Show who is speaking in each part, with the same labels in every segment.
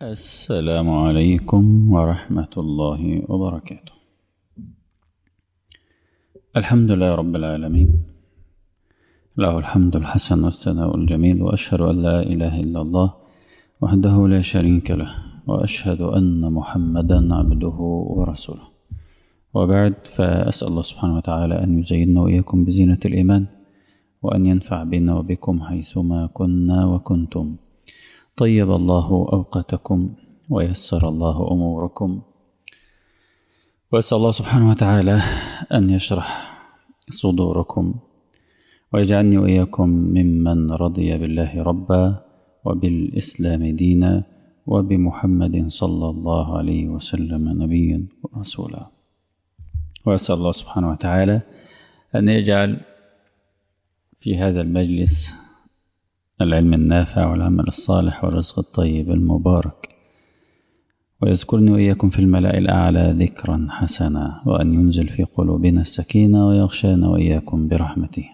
Speaker 1: السلام عليكم ورحمة الله وبركاته. الحمد لله رب العالمين، له الحمد الحسن والثناء الجميل، وأشهد أن لا إله إلا الله وحده لا شريك له، وأشهد أن محمدا عبده ورسوله. وبعد، فأسأل الله سبحانه وتعالى أن يزيننا وإياكم بزينة الإيمان، وأن ينفع بنا وبكم حيثما كنا وكنتم. طيب الله أوقاتكم ويسر الله أموركم، وأسأل الله سبحانه وتعالى أن يشرح صدوركم، ويجعلني وإياكم ممن رضي بالله ربا وبالإسلام دينا وبمحمد صلى الله عليه وسلم نبيا ورسولا. وأسأل الله سبحانه وتعالى أن يجعل في هذا المجلس العلم النافع والعمل الصالح والرزق الطيب المبارك، ويذكرني وإياكم في الملأ الأعلى ذكرا حسنا، وأن ينزل في قلوبنا السكينة ويغشانا وإياكم برحمته.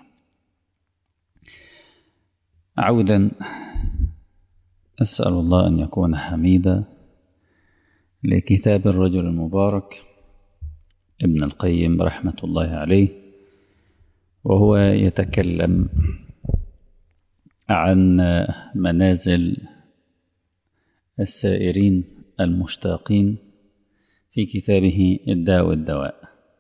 Speaker 1: عودا، أسأل الله أن يكون حميدا لكتاب الرجل المبارك ابن القيم رحمة الله عليه، وهو يتكلم عن منازل السائرين المشتاقين في كتابه الداء والدواء.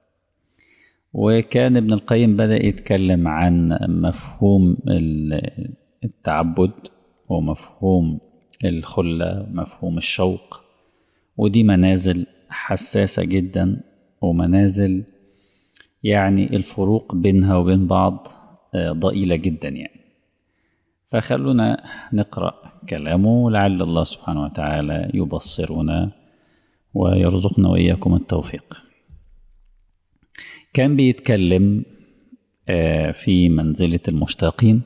Speaker 1: وكان ابن القيم بدأ يتكلم عن مفهوم التعبد ومفهوم الخلة ومفهوم الشوق، ودي منازل حساسة جدا، ومنازل يعني الفروق بينها وبين بعض ضئيلة جدا يعني. فخلونا نقرأ كلامه لعل الله سبحانه وتعالى يبصرنا ويرزقنا وإياكم التوفيق. كان بيتكلم في منزلة المشتاقين،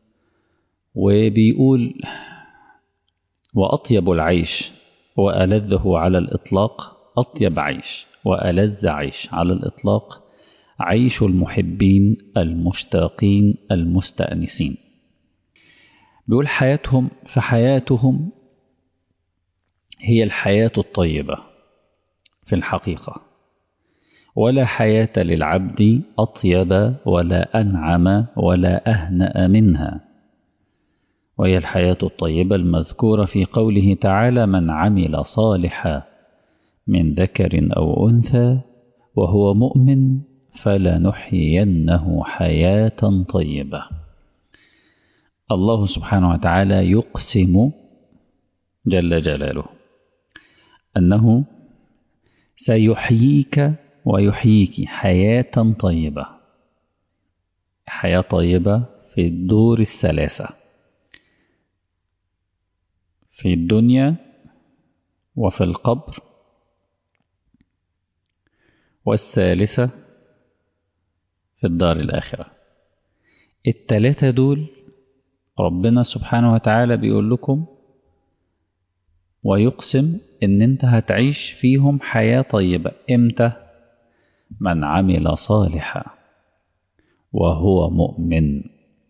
Speaker 1: وبيقول: وأطيب العيش وألذه على الإطلاق، أطيب عيش وألذ عيش على الإطلاق عيش المحبين المشتاقين المستأنسين. بيقول فحياتهم هي الحياة الطيبة في الحقيقة، ولا حياة للعبد أطيب ولا أنعم ولا أهنأ منها، وهي الحياة الطيبة المذكورة في قوله تعالى: من عمل صالحا من ذكر أو أنثى وهو مؤمن فلنحيينه حياة طيبة. الله سبحانه وتعالى يقسم جل جلاله أنه سيحييك ويحييك حياة طيبة، حياة طيبة في الدور الثلاثة، في الدنيا وفي القبر، والثالثة في الدار الآخرة. الثلاثة دول ربنا سبحانه وتعالى بيقول لكم ويقسم ان انت هتعيش فيهم حياة طيبة. امتى؟ من عمل صالحا وهو مؤمن.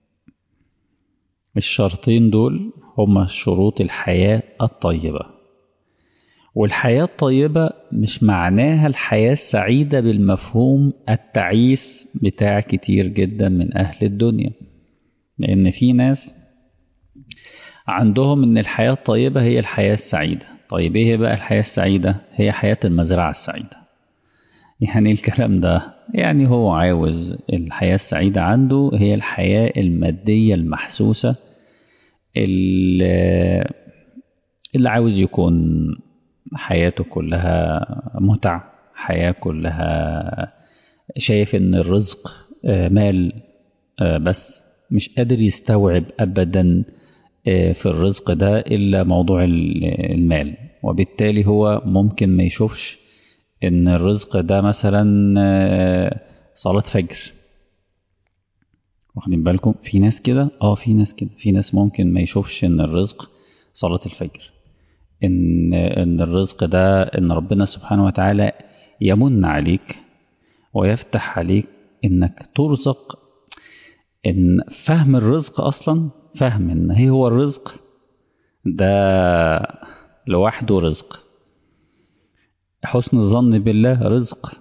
Speaker 1: الشرطين دول هما شروط الحياة الطيبة. والحياة الطيبة مش معناها الحياة السعيدة بالمفهوم التعيس بتاع كتير جدا من أهل الدنيا، لأن في ناس عندهم ان الحياة الطيبة هي الحياة السعيدة. طيب ايه بقى الحياة السعيدة؟ هي حياة المزرعة السعيدة. يعني الكلام ده يعني هو عاوز الحياة السعيدة عنده هي الحياة المادية المحسوسة، اللي عاوز يكون حياته كلها متع، حياة كلها شايف ان الرزق مال، بس مش قادر يستوعب ابدا في الرزق ده إلا موضوع المال. وبالتالي هو ممكن ما يشوفش إن الرزق ده مثلا صلاة فجر. واخدين بالكم؟ في ناس كده، في ناس كده، في ناس ممكن ما يشوفش إن الرزق صلاة الفجر، إن الرزق ده إن ربنا سبحانه وتعالى يمن عليك ويفتح عليك إنك ترزق. إن فهم الرزق أصلا، فهم إن هو الرزق ده لوحده رزق، حسن الظن بالله رزق،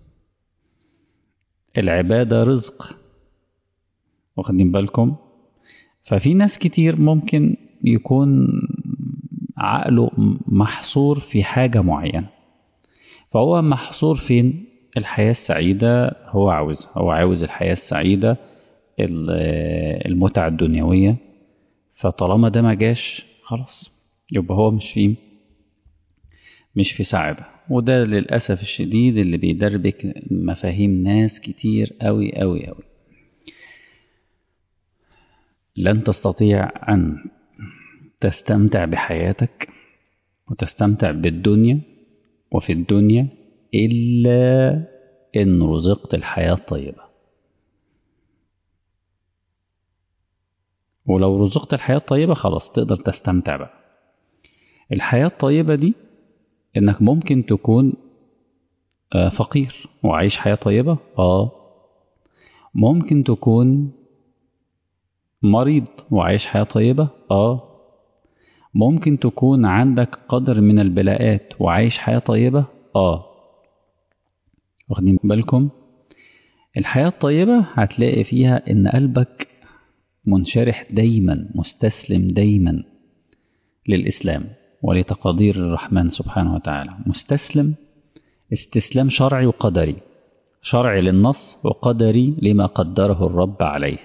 Speaker 1: العبادة رزق، واخدين بالكم؟ ففي ناس كتير ممكن يكون عقله محصور في حاجة معينة، فهو محصور فين؟ الحياة السعيدة هو عاوز الحياة السعيدة، المتعة الدنيوية. فطالما ده ما جاش خلاص، يبقى هو مش في سعادة. وده للأسف الشديد اللي بيدربك مفاهيم ناس كتير قوي قوي قوي. لن تستطيع أن تستمتع بحياتك وتستمتع بالدنيا وفي الدنيا إلا إن رزقت الحياة الطيبة. ولو رزقت الحياة الطيبة خلاص تقدر تستمتع بقى. الحياة الطيبة دي إنك ممكن تكون فقير وعايش حياة طيبة. ممكن تكون مريض وعايش حياة طيبة. ممكن تكون عندك قدر من البلاءات وعايش حياة طيبة. واخدين بالكم؟ الحياة الطيبة هتلاقي فيها إن قلبك منشرح دايما، مستسلم دايما للإسلام ولتقادير الرحمن سبحانه وتعالى. مستسلم استسلام شرعي وقدري، شرعي للنص وقدري لما قدره الرب عليه.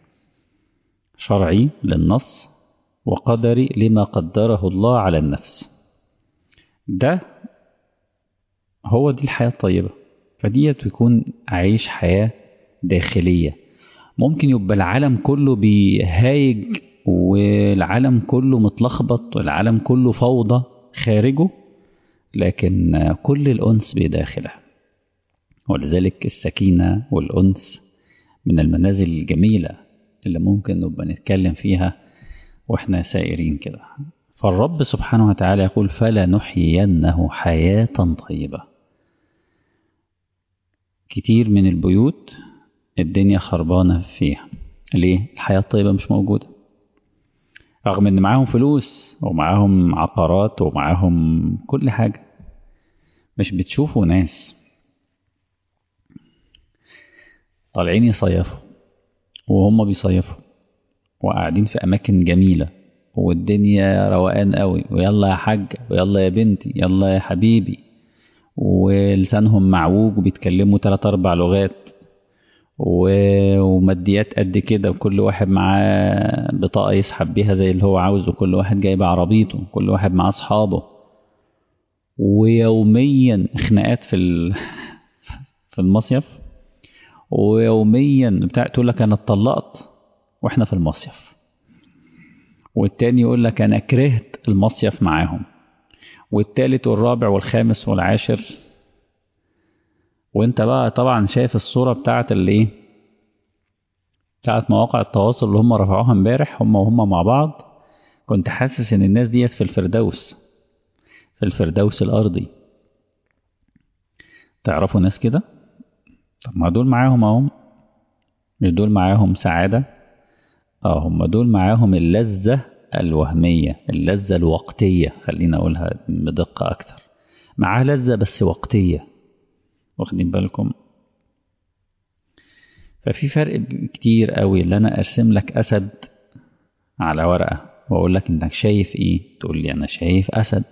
Speaker 1: شرعي للنص وقدري لما قدره الله على النفس. ده هو دي الحياة الطيبة. فدي تكون عايش حياة داخلية. ممكن يبقى العالم كله بيهايج والعالم كله متلخبط والعالم كله فوضى خارجه، لكن كل الأنس بداخله. ولذلك السكينة والأنس من المنازل الجميلة اللي ممكن نبقى نتكلم فيها وإحنا سائرين كده. فالرب سبحانه وتعالى يقول فلا نحيينه حياة طيبة. كتير من البيوت الدنيا خربانة فيها. ليه؟ الحياة الطيبة مش موجودة، رغم ان معاهم فلوس ومعاهم عقارات ومعاهم كل حاجة. مش بتشوفوا ناس طالعين يصيفوا وهم بيصيفوا وقاعدين في أماكن جميلة والدنيا روقان قوي، ويلا يا حاج ويلا يا بنتي يلا يا حبيبي، ولسانهم معوج وبيتكلموا 3-4 لغات وماديات قد كده، وكل واحد معاه بطاقة يسحب بيها زي اللي هو عاوزه، وكل واحد جايب عربيته، كل واحد معاه أصحابه، ويوميا خناقات في المصيف، ويوميا تقول لك أنا اتطلقت وإحنا في المصيف، والتاني يقول لك أنا كرهت المصيف معاهم، والتالت والرابع والخامس والعاشر. وانت بقى طبعا شايف الصورة بتاعت بتاعت مواقع التواصل اللي هم رفعوها امبارح هم مع بعض. كنت حاسس ان الناس ديت في الفردوس الارضي. تعرفوا ناس كده؟ طب ما دول معاهم اهم، مش دول معاهم سعادة؟ هم دول معاهم اللذة الوهمية، اللذة الوقتية، خلينا اقولها بدقة اكتر. معاه لذة بس وقتية، واخدين بالكم؟ ففي فرق كتير قوي اللي انا ارسم لك اسد على ورقة واقول لك انك شايف ايه، تقول لي انا شايف اسد.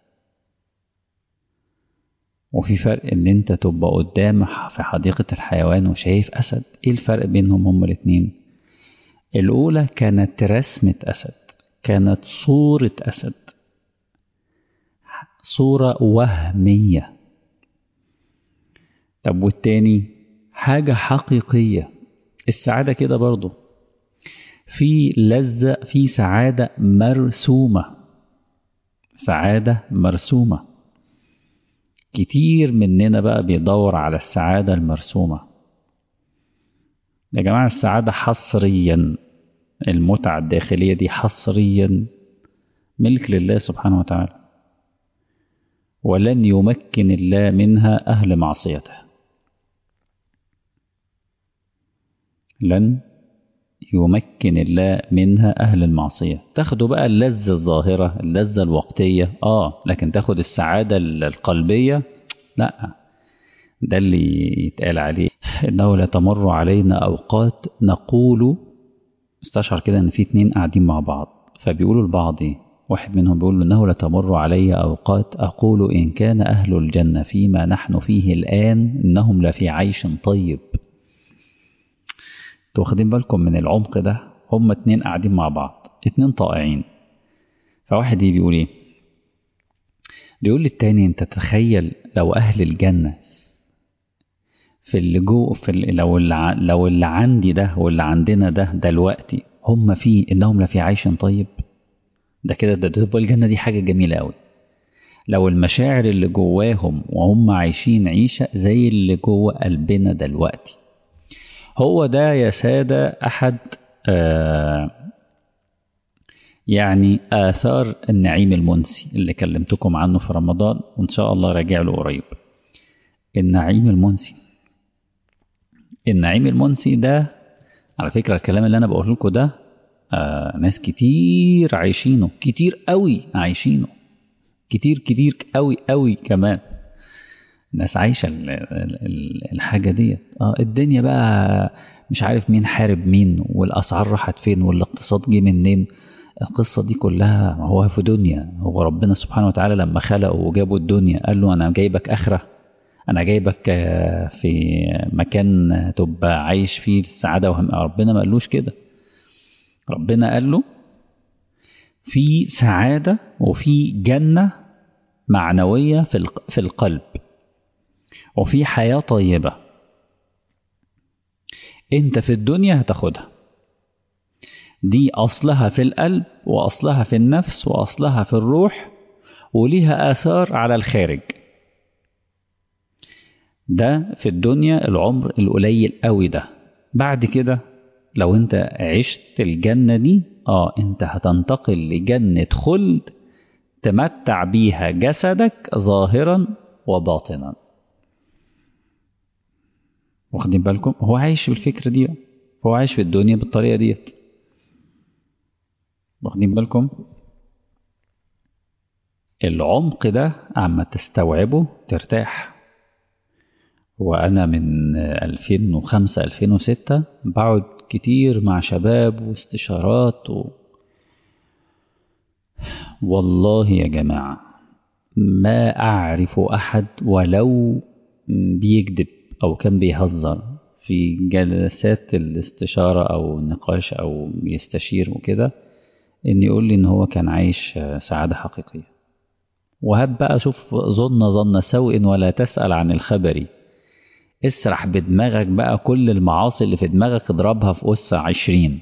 Speaker 1: وفي فرق ان انت تبقى قدام في حديقة الحيوان وشايف اسد. ايه الفرق بينهم هما الاتنين؟ الاولى كانت رسمة اسد، كانت صورة اسد، صورة وهمية. طب والتاني حاجة حقيقية. السعادة كده برضو في لذة، في سعادة مرسومة، سعادة مرسومة. كتير مننا بقى بيدور على السعادة المرسومة. يا جماعة السعادة حصريا، المتعة الداخلية دي حصريا ملك لله سبحانه وتعالى، ولن يمكن الله منها أهل معصيته. لن يمكن الله منها أهل المعصية. تاخدوا بقى اللذة الظاهرة، اللذة الوقتية، لكن تاخد السعادة القلبية لا. ده اللي يتقال عليه إنه لا تمر علينا أوقات نقول. استشعر كده إن في اتنين قاعدين مع بعض، فبيقولوا لبعض إيه؟ واحد منهم بيقول إنه لا تمر علي أوقات أقول إن كان أهل الجنة فيما نحن فيه الآن إنهم لفي عيش طيب. واخدين بالكم من العمق ده؟ هما اتنين قاعدين مع بعض، اتنين طائعين، فواحد بيقول ايه؟ بيقول للتاني انت تخيل لو اهل الجنة في اللي جو لو اللي عندي ده واللي عندنا ده دلوقتي هم فيه انهم لفي عيش طيب. ده كده ده تبقى الجنة دي حاجة جميلة قوي. لو المشاعر اللي جواهم وهم عايشين عيشة زي اللي جوه قلبنا دلوقتي. هو ده يا سادة أحد يعني آثار النعيم المنسي اللي كلمتكم عنه في رمضان، وإن شاء الله راجع له قريب. النعيم المنسي، النعيم المنسي ده على فكرة الكلام اللي أنا بقوله لكم ده ناس كتير عايشينه، كتير قوي عايشينه، كتير كتير قوي قوي كمان. ناس عايشة الحاجة دي. الدنيا بقى مش عارف مين حارب مين، والأسعار راحت فين، والاقتصاد جه منين. القصة دي كلها هو في دنيا. هو ربنا سبحانه وتعالى لما خلقه وجابه الدنيا قال له أنا جايبك آخرة، أنا جايبك في مكان تبقى عايش فيه السعادة ربنا ما قالوش كده. ربنا قال له في سعادة وفي جنة معنوية في القلب، وفي حياة طيبة انت في الدنيا هتاخدها. دي أصلها في القلب، وأصلها في النفس، وأصلها في الروح، وليها آثار على الخارج. ده في الدنيا العمر القليل قوي ده. بعد كده لو انت عشت الجنة دي انت هتنتقل لجنة خلد تمتع بيها جسدك ظاهرا وباطنا. واخدين بالكم؟ هو عايش بالفكرة دي، هو عايش في الدنيا بالطريقة دي. واخدين بالكم؟ العمق ده عما تستوعبه ترتاح. وأنا من 2005-2006 بقعد كتير مع شباب واستشارات والله يا جماعة ما أعرف أحد ولو بيكذب أو كان بيهزر في جلسات الاستشارة أو النقاش أو بيستشير وكده إن يقول لي إن هو كان عايش سعادة حقيقية. وهب بقى شوف ظن سوء ولا تسأل عن الخبر. اسرح بدماغك بقى كل المعاصي اللي في دماغك اضربها في أس 20.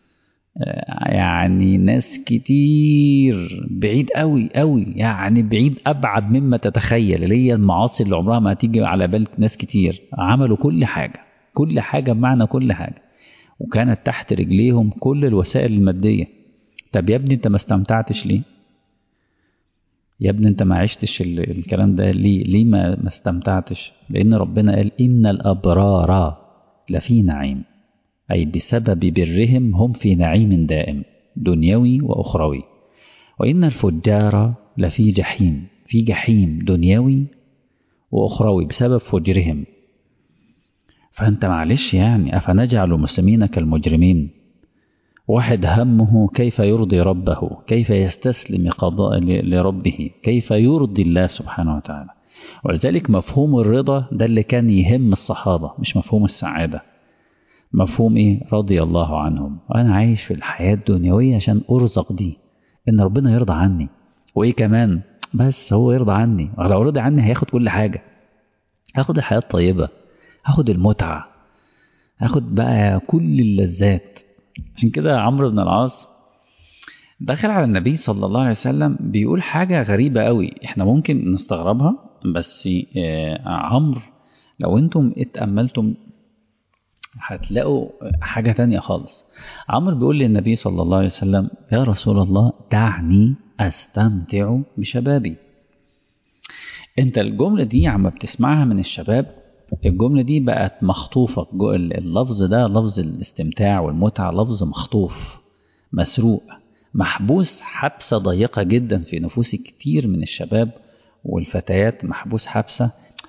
Speaker 1: يعني ناس كتير بعيد قوي قوي، يعني بعيد أبعد مما تتخيل، اللي هي المعاصي اللي عمرها ما هتيجي على بال ناس كتير. عملوا كل حاجة، كل حاجة بمعنى كل حاجة، وكانت تحت رجليهم كل الوسائل المادية. طب يا ابني انت ما استمتعتش ليه؟ يا ابني انت ما عشتش الكلام ده ليه ما استمتعتش؟ لأن ربنا قال إن الأبرار لفي نعيم، أي بسبب برهم هم في نعيم دائم دنيوي وأخروي. وإن الفجار لفي جحيم، في جحيم دنيوي وأخروي بسبب فجرهم. فأنت معلش يعني أفنجعل المسلمين كالمجرمين؟ واحد همه كيف يرضي ربه، كيف يستسلم قضاء لربه، كيف يرضي الله سبحانه وتعالى. ولذلك مفهوم الرضا ده اللي كان يهم الصحابة، مش مفهوم السعادة. مفهوم ايه؟ رضي الله عنهم. انا عايش في الحياة الدنيوية عشان ارزق دي، ان ربنا يرضى عني، وايه كمان بس هو يرضى عني. لو رضي عني هياخد كل حاجة، هاخد الحياة الطيبة، هاخد المتعة، هاخد بقى كل اللذات. عشان كده عمرو بن العاص دخل على النبي صلى الله عليه وسلم بيقول حاجة غريبة قوي احنا ممكن نستغربها، بس عمرو لو انتم اتأملتم هتلاقوا حاجة تانية خالص. عمرو بيقول للنبي صلى الله عليه وسلم يا رسول الله دعني أستمتع بشبابي. انت الجملة دي عم بتسمعها من الشباب الجملة دي بقت مخطوفة، اللفظ ده لفظ الاستمتاع والمتعة لفظ مخطوف مسروق محبوس حبسة ضيقة جدا في نفوس كتير من الشباب والفتيات، محبوس حبسة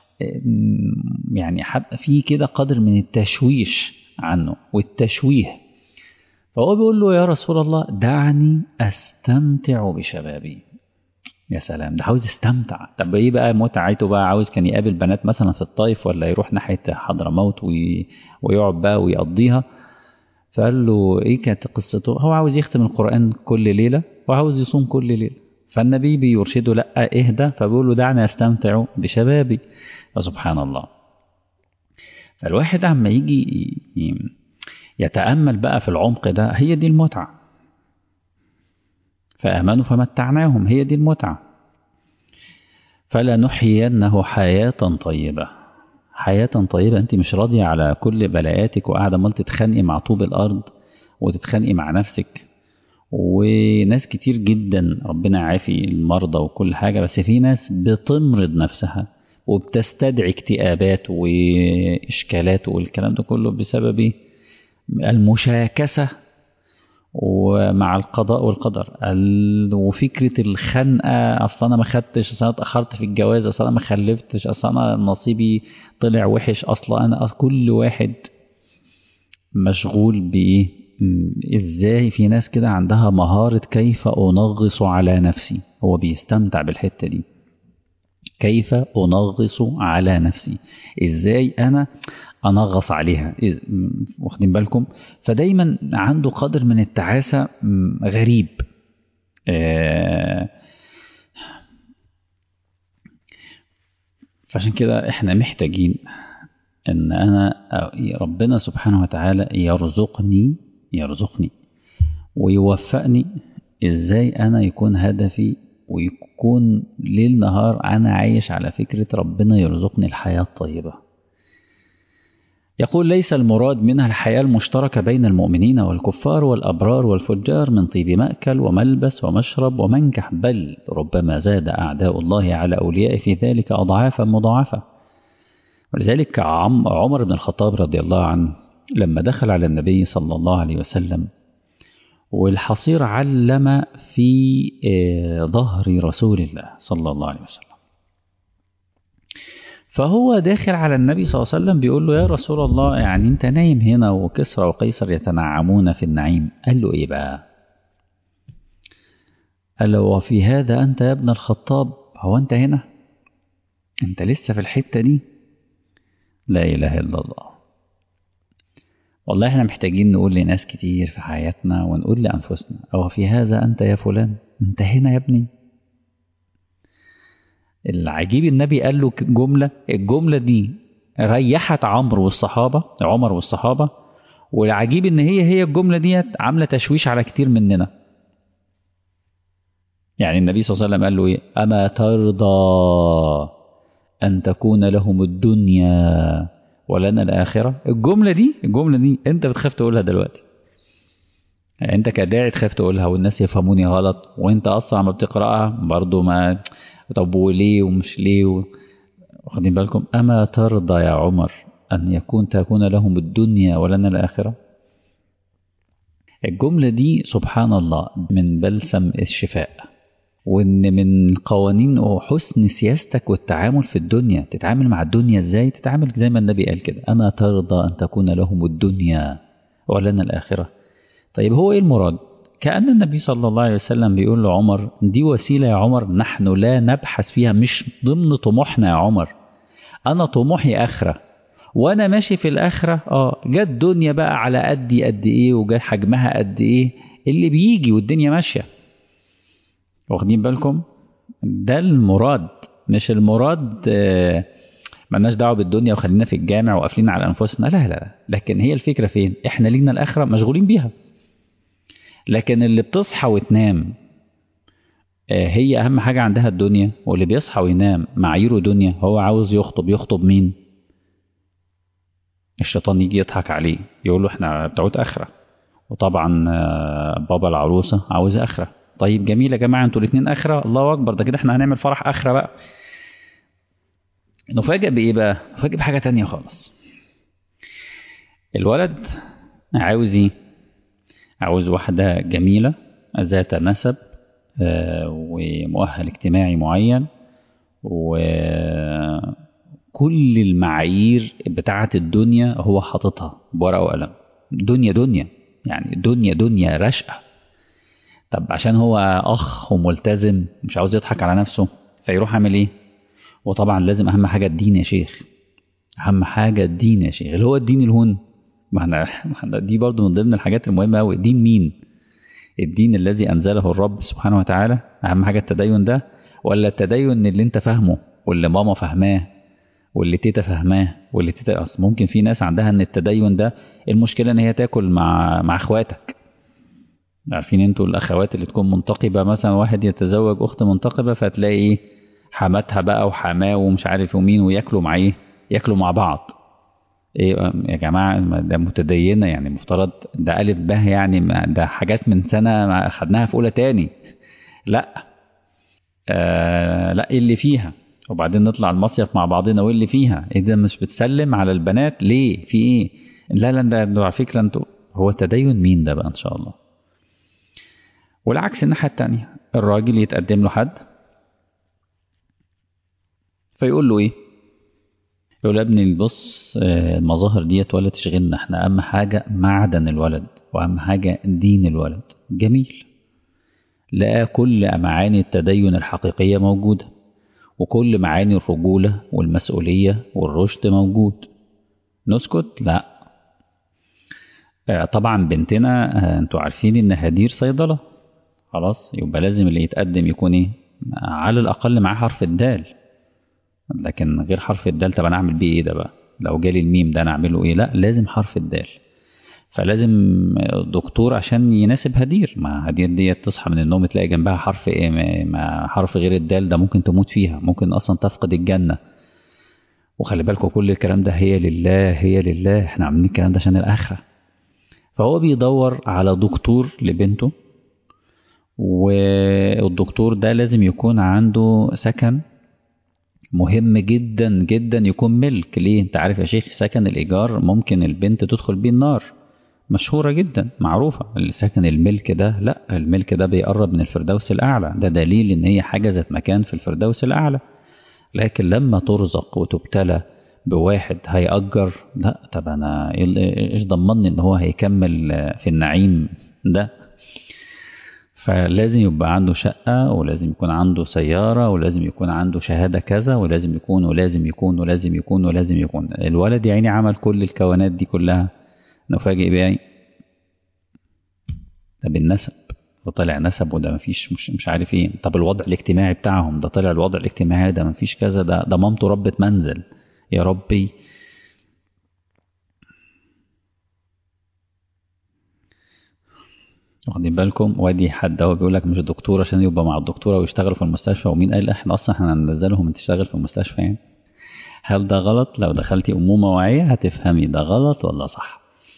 Speaker 1: يعني في كده قدر من التشويش عنه والتشويه. فهو بيقول له يا رسول الله دعني أستمتع بشبابي. يا سلام، ده عاوز يستمتع. طب ايه بقى متعته بقى؟ عاوز كان يقابل بنات مثلا في الطائف، ولا يروح ناحية حضرموت ويقعد بقى ويقضيها؟ فقال له ايه كانت قصته؟ هو عاوز يختم القرآن كل ليلة وعاوز يصوم كل ليلة. فالنبي بيرشده لا اهدى، فبيقول له دعني استمتع بشبابي. فسبحان الله. فالواحد عما يجي يتأمل بقى في العمق ده، هي دي المتعة. فآمنوا فمتعناهم، هي دي المتعة. فلنحيينه حياة طيبة. حياة طيبة. انت مش راضية على كل بلاءاتك وقاعدة مال تتخانقي مع طوب الأرض وتتخانقي مع نفسك. وناس كتير جدا ربنا يعافي المرضى وكل حاجة، بس في ناس بتمرض نفسها وبتستدعي اكتئابات وإشكالات والكلام ده كله بسبب المشاكسة ومع القضاء والقدر. وفكرة الخنقة، أصلا أنا ما خدتش، أصلا أنا اتأخرت في الجواز، أصلا أنا ما خلفتش، أصلا أنا نصيبي طلع وحش، أصلا أنا كل واحد مشغول بإيه؟ إزاي في ناس كده عندها مهارة كيف أنغص على نفسي. هو بيستمتع بالحتة دي، كيف أنغص على نفسي، إزاي أنا أنغص عليها. واخدين بالكم؟ فدايما عنده قدر من التعاسة غريب. فعشان كده احنا محتاجين ان انا ربنا سبحانه وتعالى يرزقني ويوفقني ازاي انا يكون هدفي ويكون ليل نهار انا عايش على فكرة ربنا يرزقني الحياة الطيبة. يقول ليس المراد منها الحياة المشتركة بين المؤمنين والكفار والأبرار والفجار من طيب مأكل وملبس ومشرب ومنكح، بل ربما زاد أعداء الله على أوليائه في ذلك أضعافا مضاعفة. ولذلك عمر بن الخطاب رضي الله عنه لما دخل على النبي صلى الله عليه وسلم والحصير علم في ظهر رسول الله صلى الله عليه وسلم، فهو داخل على النبي صلى الله عليه وسلم بيقول له يا رسول الله يعني انت نايم هنا وكسرى وقيصر يتنعمون في النعيم. قال له ايه بقى؟ قال له وفي هذا انت يا ابن الخطاب؟ هو انت هنا؟ انت لسه في الحتة دي؟ لا اله الا الله. والله احنا محتاجين نقول لناس كتير في حياتنا ونقول لأنفسنا أو في هذا أنت يا فلان؟ أنت هنا يا ابني؟ العجيب النبي قال له الجملة دي ريحت عمر والصحابة. والعجيب ان هي الجملة دي عاملة تشويش على كتير مننا. يعني النبي صلى الله عليه وسلم قال له ايه؟ أما ترضى أن تكون لهم الدنيا ولنا الآخرة؟ الجملة دي انت بتخاف تقولها دلوقتي، يعني انت كداعي تخاف تقولها والناس يفهموني غلط، وانت اصلا ما بتقرأها برضو ما. طب وليه ومش ليه واخدين بالكم؟ أما ترضى يا عمر أن تكون لهم الدنيا ولنا الآخرة؟ الجملة دي سبحان الله من بلسم الشفاء، وإن من قوانين وحسن سياستك والتعامل في الدنيا. تتعامل مع الدنيا إزاي؟ تتعامل زي ما النبي قال كده، أما ترضى أن تكون لهم الدنيا ولنا الآخرة. طيب هو إيه المراد؟ كأن النبي صلى الله عليه وسلم بيقول لعمر دي وسيلة يا عمر نحن لا نبحث فيها، مش ضمن طموحنا يا عمر. أنا طموحي آخرة، وأنا ماشي في الآخرة. جت الدنيا بقى على قد إيه وجت حجمها قد إيه اللي بيجي والدنيا ماشية. واخدين بالكم؟ ده المراد، مش المراد ملناش دعوة بالدنيا وخلينا في الجامع وقافلين على أنفسنا. لا، لكن هي الفكرة فين؟ إحنا لينا الآخرة مشغولين بيها. لكن اللي بتصحى وتنام هي أهم حاجة عندها الدنيا، واللي بيصحى وينام معاييره دنيا، هو عاوز يخطب مين؟ الشيطان يجي يضحك عليه يقول له احنا بتوعت آخرة، وطبعا بابا العروسة عاوز آخرة. طيب جميل يا جماعة، انتوا الاثنين آخرة، الله أكبر، ده كده احنا هنعمل فرح آخرة بقى. نفاجئ بإيه بقى؟ نفاجئ بحاجة تانية خالص. الولد عاوز إيه؟ عاوز واحدة جميلة ذات نسب ومؤهل اجتماعي معين، وكل المعايير بتاعة الدنيا هو حاططها بورقة وقلم. دنيا دنيا، يعني دنيا دنيا رشقة. طب عشان هو أخ وملتزم مش عاوز يضحك على نفسه، فيروح عامل إيه؟ وطبعا لازم أهم حاجة الدين يا شيخ. أهم حاجة الدين يا شيخ، اللي هو الدين الهون. ما احنا دي برضو من ضمن الحاجات المهمة أوي. دين مين؟ الدين الذي أنزله الرب سبحانه وتعالى. أهم حاجة التدين ده، ولا التدين اللي أنت فاهمه واللي ماما فاهماه واللي تيتا فاهماه واللي تيتا؟ أصل ممكن في ناس عندها إن التدين ده المشكلة إن هي تاكل مع إخواتك. عارفين أنتوا الأخوات اللي تكون منتقبة مثلا، واحد يتزوج أخت منتقبة فتلاقي إيه، حماتها بقى وحماه ومش عارف ومين، وياكلوا مع إيه، ياكلوا مع بعض. ايه يا جماعة، ده متدينة يعني، مفترض ده ألف به يعني، ده حاجات من سنة ما خدناها في أولى تاني. لا لا، ايه اللي فيها؟ وبعدين نطلع المصيف مع بعضنا وايه اللي فيها؟ ايه ده، مش بتسلم على البنات ليه؟ في ايه؟ لا لا، ده على فكرة انتوا، هو التدين مين ده بقى ان شاء الله؟ والعكس الناحية التانية، الراجل يتقدم له حد فيقول له ايه؟ يقول له يا ابني بص، المظاهر ديت ولا تشغلنا، احنا اهم حاجة معدن الولد، واهم حاجة دين الولد. جميل، لقى كل معاني التدين الحقيقية موجودة، وكل معاني الرجولة والمسؤولية والرشد موجود. نسكت؟ لا. طبعا بنتنا، انتوا عارفين ان هدير صيدلة، خلاص يبقى لازم اللي يتقدم يكون ايه، على الاقل معاه حرف الدال. لكن غير حرف الدال، طب انا اعمل بيه ايه ده بقى؟ لو جالي الميم ده انا اعمله ايه؟ لا، لازم حرف الدال. فلازم دكتور عشان يناسب هدير. ما هدير ديت تصحى من النوم تلاقي جنبها حرف ايه، ما حرف غير الدال، ده ممكن تموت فيها، ممكن اصلا تفقد الجنة. وخلي بالكم كل الكلام ده هي لله، هي لله، احنا عاملين الكلام ده عشان الاخرة. فهو بيدور على دكتور لبنته، والدكتور ده لازم يكون عنده سكن مهم جدا جدا، يكون ملك. ليه؟ انت عارف يا شيخ، سكن الايجار ممكن البنت تدخل بيه النار، مشهورة جدا معروفة. سكن الملك ده لا، الملك ده بيقرب من الفردوس الأعلى، ده دليل إن هي حجزت مكان في الفردوس الأعلى. لكن لما ترزق وتبتلى بواحد هيأجر، لا، طب أنا إيش ضمني إن هو هيكمل في النعيم ده؟ فلازم يبقى عنده شقة، ولازم يكون عنده سيارة، ولازم يكون عنده شهادة كذا، ولازم يكون ولازم يكون ولازم يكون ولازم يكون. الولد يعني عمل كل الكونات دي كلها، نفاجئ بيه ده بالنسب، وطلع نسب، وده مفيش مش عارف ايه. طب الوضع الاجتماعي بتاعهم ده، طلع الوضع الاجتماعي ده مفيش كذا، ده مامته ربة منزل. يا ربي. واخدين بالكم؟ وادي حد هو بيقول لك مش الدكتور عشان يبقى مع الدكتوره ويشتغل في المستشفى، ومين قال احنا اصلا احنا هننزلهم تشتغل في المستشفى يعني؟ هل ده غلط؟ لو دخلتي امومه واعيه هتفهمي ده غلط ولا صح.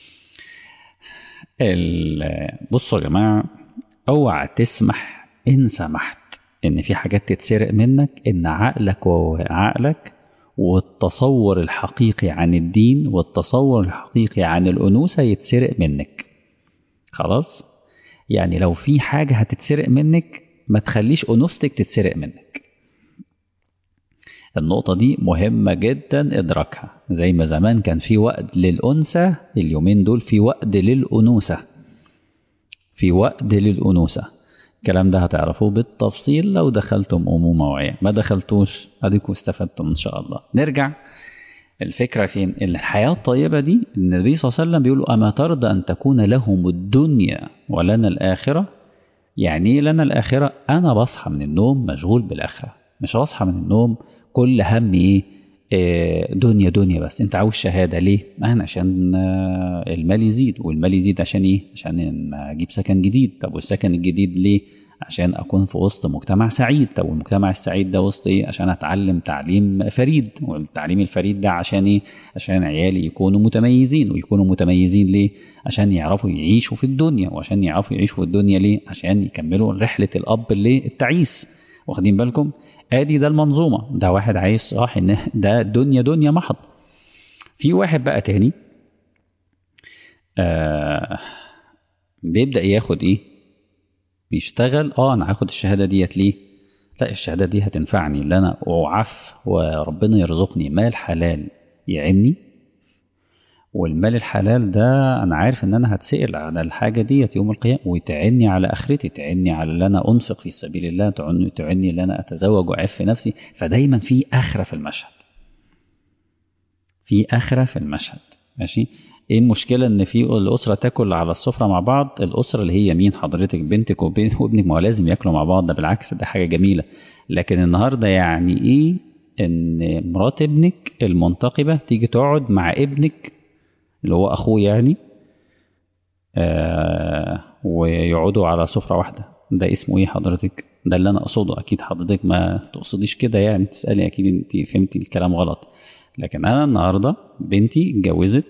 Speaker 1: بصوا يا جماعه، اوعى تسمح ان سمحت ان في حاجات تتسرق منك، ان عقلك والتصور الحقيقي عن الدين والتصور الحقيقي عن الأنوثة يتسرق منك. خلاص؟ يعني لو في حاجة هتتسرق منك، ما تخليش أنوثتك تتسرق منك. النقطة دي مهمة جدا إدراكها. زي ما زمان كان في وقت للأنثى، اليومين دول في وقت للأنوثة، في وقت للأنوثة. الكلام ده هتعرفوه بالتفصيل لو دخلتم أمومة وعية. ما دخلتوش أديكم استفدتم إن شاء الله. نرجع الفكرة فين؟ الحياة الطيبة دي النبي صلى الله عليه وسلم بيقول أما ترضى أن تكون لهم الدنيا ولنا الآخرة؟ يعني إيه لنا الآخرة؟ أنا بصحى من النوم مشغول بالآخرة، مش بصحى من النوم كل همي إيه، دنيا دنيا بس. أنت عاوز شهادة ليه؟ أنا عشان المال يزيد، والمال يزيد عشان إيه؟ عشان أجيب سكن جديد. طب والسكن الجديد ليه؟ عشان أكون في وسط مجتمع سعيد. طب والمجتمع السعيد ده وسط إيه؟ عشان أتعلم تعليم فريد، والتعليم الفريد ده عشان إيه؟ عشان عيالي يكونوا متميزين. ويكونوا متميزين ليه؟ عشان يعرفوا يعيشوا في الدنيا. وعشان يعرفوا يعيشوا في الدنيا ليه؟ عشان يكملوا رحلة الأب للتعيس. واخدين بالكم؟ ادي ده المنظومة، ده واحد عايش صح ان ده دنيا محض. في واحد بقى تاني آه بيبدأ ياخد ايه، بيشتغل. انا هاخد الشهادة ديت ليه؟ لا، الشهادة دي هتنفعني ان انا اعف وربنا يرزقني مال حلال يعني. والمال الحلال ده انا عارف ان انا هتسأل على الحاجة ديت يوم القيامة، وتعني على اخرتي، تعني على ان انا انفق في سبيل الله، تعني ان انا اتزوج واعف نفسي. فدايما في اخرة في المشهد، في اخرة في المشهد. ماشي. ايه المشكلة ان في الاسرة تاكل على السفرة مع بعض؟ الاسرة اللي هي مين حضرتك؟ بنتك وابنك، ما هو لازم ياكلوا مع بعض، ده بالعكس ده حاجة جميلة. لكن النهاردة يعني ايه ان مرات ابنك المنتقبة تيجي تقعد مع ابنك اللي هو اخوه يعني، ويقعدوا على سفرة واحدة؟ ده اسمه ايه حضرتك؟ ده اللي انا اقصده. اكيد حضرتك ما تقصديش كده يعني، تسألي اكيد انت فهمتي الكلام غلط. لكن انا النهاردة بنتي اتجوزت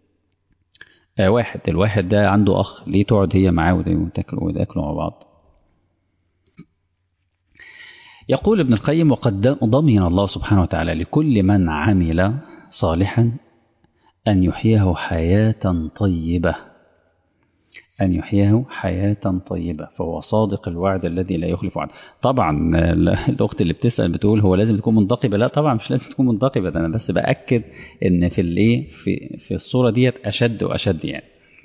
Speaker 1: واحد، الواحد ده عنده اخ، ليه تقعد هي معاه وتاكلوا مع بعض؟ يقول ابن القيم: وقد ضمن الله سبحانه وتعالى لكل من عمل صالحا أن يحييه حياة طيبة، أن يحييه حياة طيبة، فهو صادق الوعد الذي لا يخلف وعده. طبعا الأخت اللي بتسأل بتقول هو لازم تكون منتقبة؟ لا طبعا مش لازم تكون منتقبة، ده أنا بس بأكد إن في الإيه في الصورة ديت أشد وأشد يعني.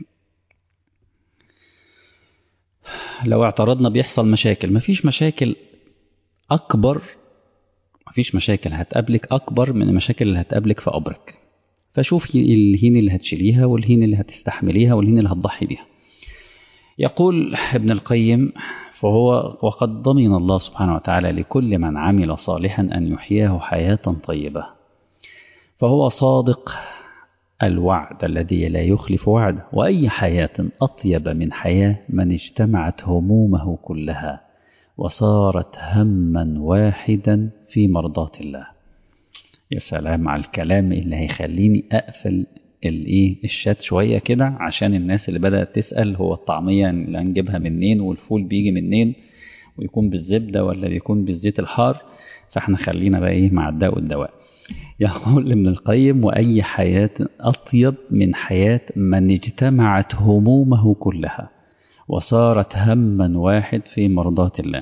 Speaker 1: لو اعترضنا بيحصل مشاكل، مفيش مشاكل أكبر، مفيش مشاكل هتقابلك أكبر من المشاكل اللي هتقابلك في قبرك. فشوفي الهين اللي هتشيليها، والهين اللي هتستحمليها، والهين اللي هتضحي بيها. يقول ابن القيم: فهو وقد ضمن الله سبحانه وتعالى لكل من عمل صالحا أن يحياه حياة طيبة، فهو صادق الوعد الذي لا يخلف وعده. وأي حياة أطيب من حياة من اجتمعت همومه كلها وصارت هما واحدا في مرضاة الله. يا سلام على الكلام اللي هيخليني أقفل الشات شوية كده، عشان الناس اللي بدأت تسأل هو الطعمية اللي هنجيبها منين، والفول بيجي منين، ويكون بالزبدة ولا بيكون بالزيت الحار. فاحنا خلينا بقى مع الداء والدواء. يقول ابن القيم: وأي حياة أطيب من حياة من اجتمعت همومه كلها وصارت هما واحد في مرضاة الله.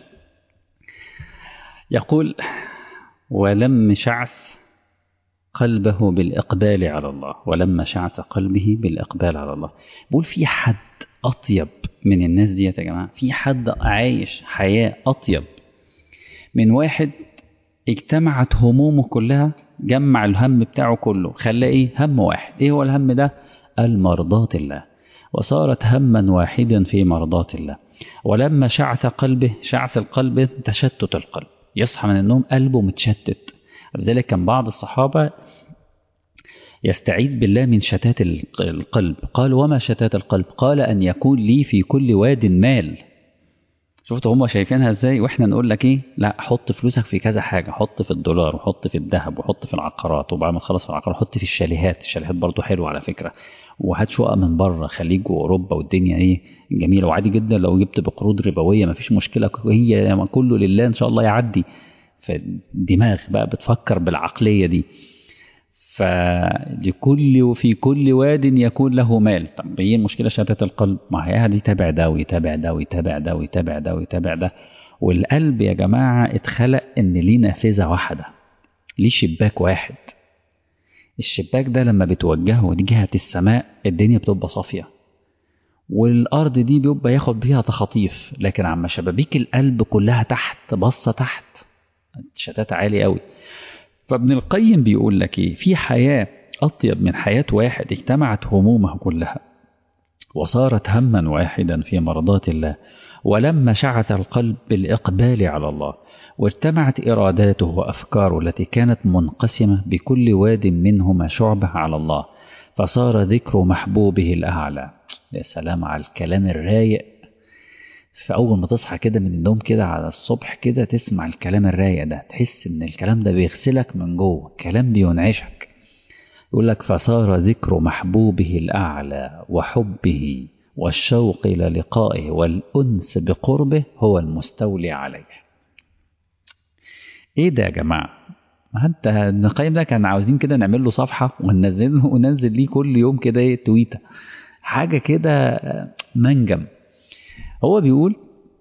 Speaker 1: يقول: ولم شعث قلبه بالإقبال على الله، ولما شعث قلبه بالإقبال على الله. بقول في حد أطيب من الناس دي يا جماعة؟ في حد عايش حياة أطيب من واحد اجتمعت همومه كلها، جمع الهم بتاعه كله خلاه هم واحد؟ ايه هو الهم ده؟ المرضاة الله، وصارت هما واحدا في مرضاة الله. ولما شعث قلبه، شعث القلب تشتت القلب، يصحى من النوم قلبه متشتت. لذلك كان بعض الصحابة يستعيذ بالله من شتات القلب. قال: وما شتات القلب؟ قال: أن يكون لي في كل واد مال. شفتوا هم شايفينها ازاي؟ واحنا نقول لك ايه؟ لا، حط فلوسك في كذا حاجة، حط في الدولار، وحط في الذهب، وحط في العقارات، وبعد ما تخلص في العقارات حط في الشاليهات. الشاليهات برضو حلوة على فكرة. وهات شقق من بره خليج واوروبا، والدنيا جميلة. وعادي جدا لو جبت بقروض ربوية مفيش مشكلة، هي كله لله ان شاء الله يعدي. فالدماغ بقى بتفكر بالعقلية دي. في كل واد يكون له مال. طب ايه المشكله؟ شتات القلب. ما هي قاعد يتابع ده ويتابع ده ويتابع ده ويتابع ده ويتابع ده. والقلب يا جماعه اتخلق ان ليه نافذه واحده، ليه شباك واحد. الشباك ده لما بتوجهه لجهه السماء الدنيا بتبقى صافيه، والارض دي بيبقى ياخد بيها تخاطيف. لكن عما شبابيك القلب كلها تحت، بصه تحت، شتات عالي قوي. فابن القيم بيقول لك في حياة أطيب من حياة واحد اجتمعت همومه كلها وصارت هما واحدا في مرضاة الله، ولما شعث القلب بالإقبال على الله واجتمعت إراداته وأفكاره التي كانت منقسمة بكل واد منهما شعبة على الله، فصار ذكر محبوبه الأعلى. يا سلام على الكلام الرايق. فأول ما تصحى كده من النوم كده على الصبح كده تسمع الكلام الرايق ده، تحس إن الكلام ده بيغسلك من جوه، كلام بينعشك. يقول لك: فصار ذكر محبوبه الأعلى وحبه والشوق إلى لقائه والأنس بقربه هو المستولي عليه. ايه ده يا جماعة؟ حتى ابن القيم ده كان عاوزين كده نعمل له صفحة وننزل ليه كل يوم كده ايه تويتة، حاجة كده منجم. هو بيقول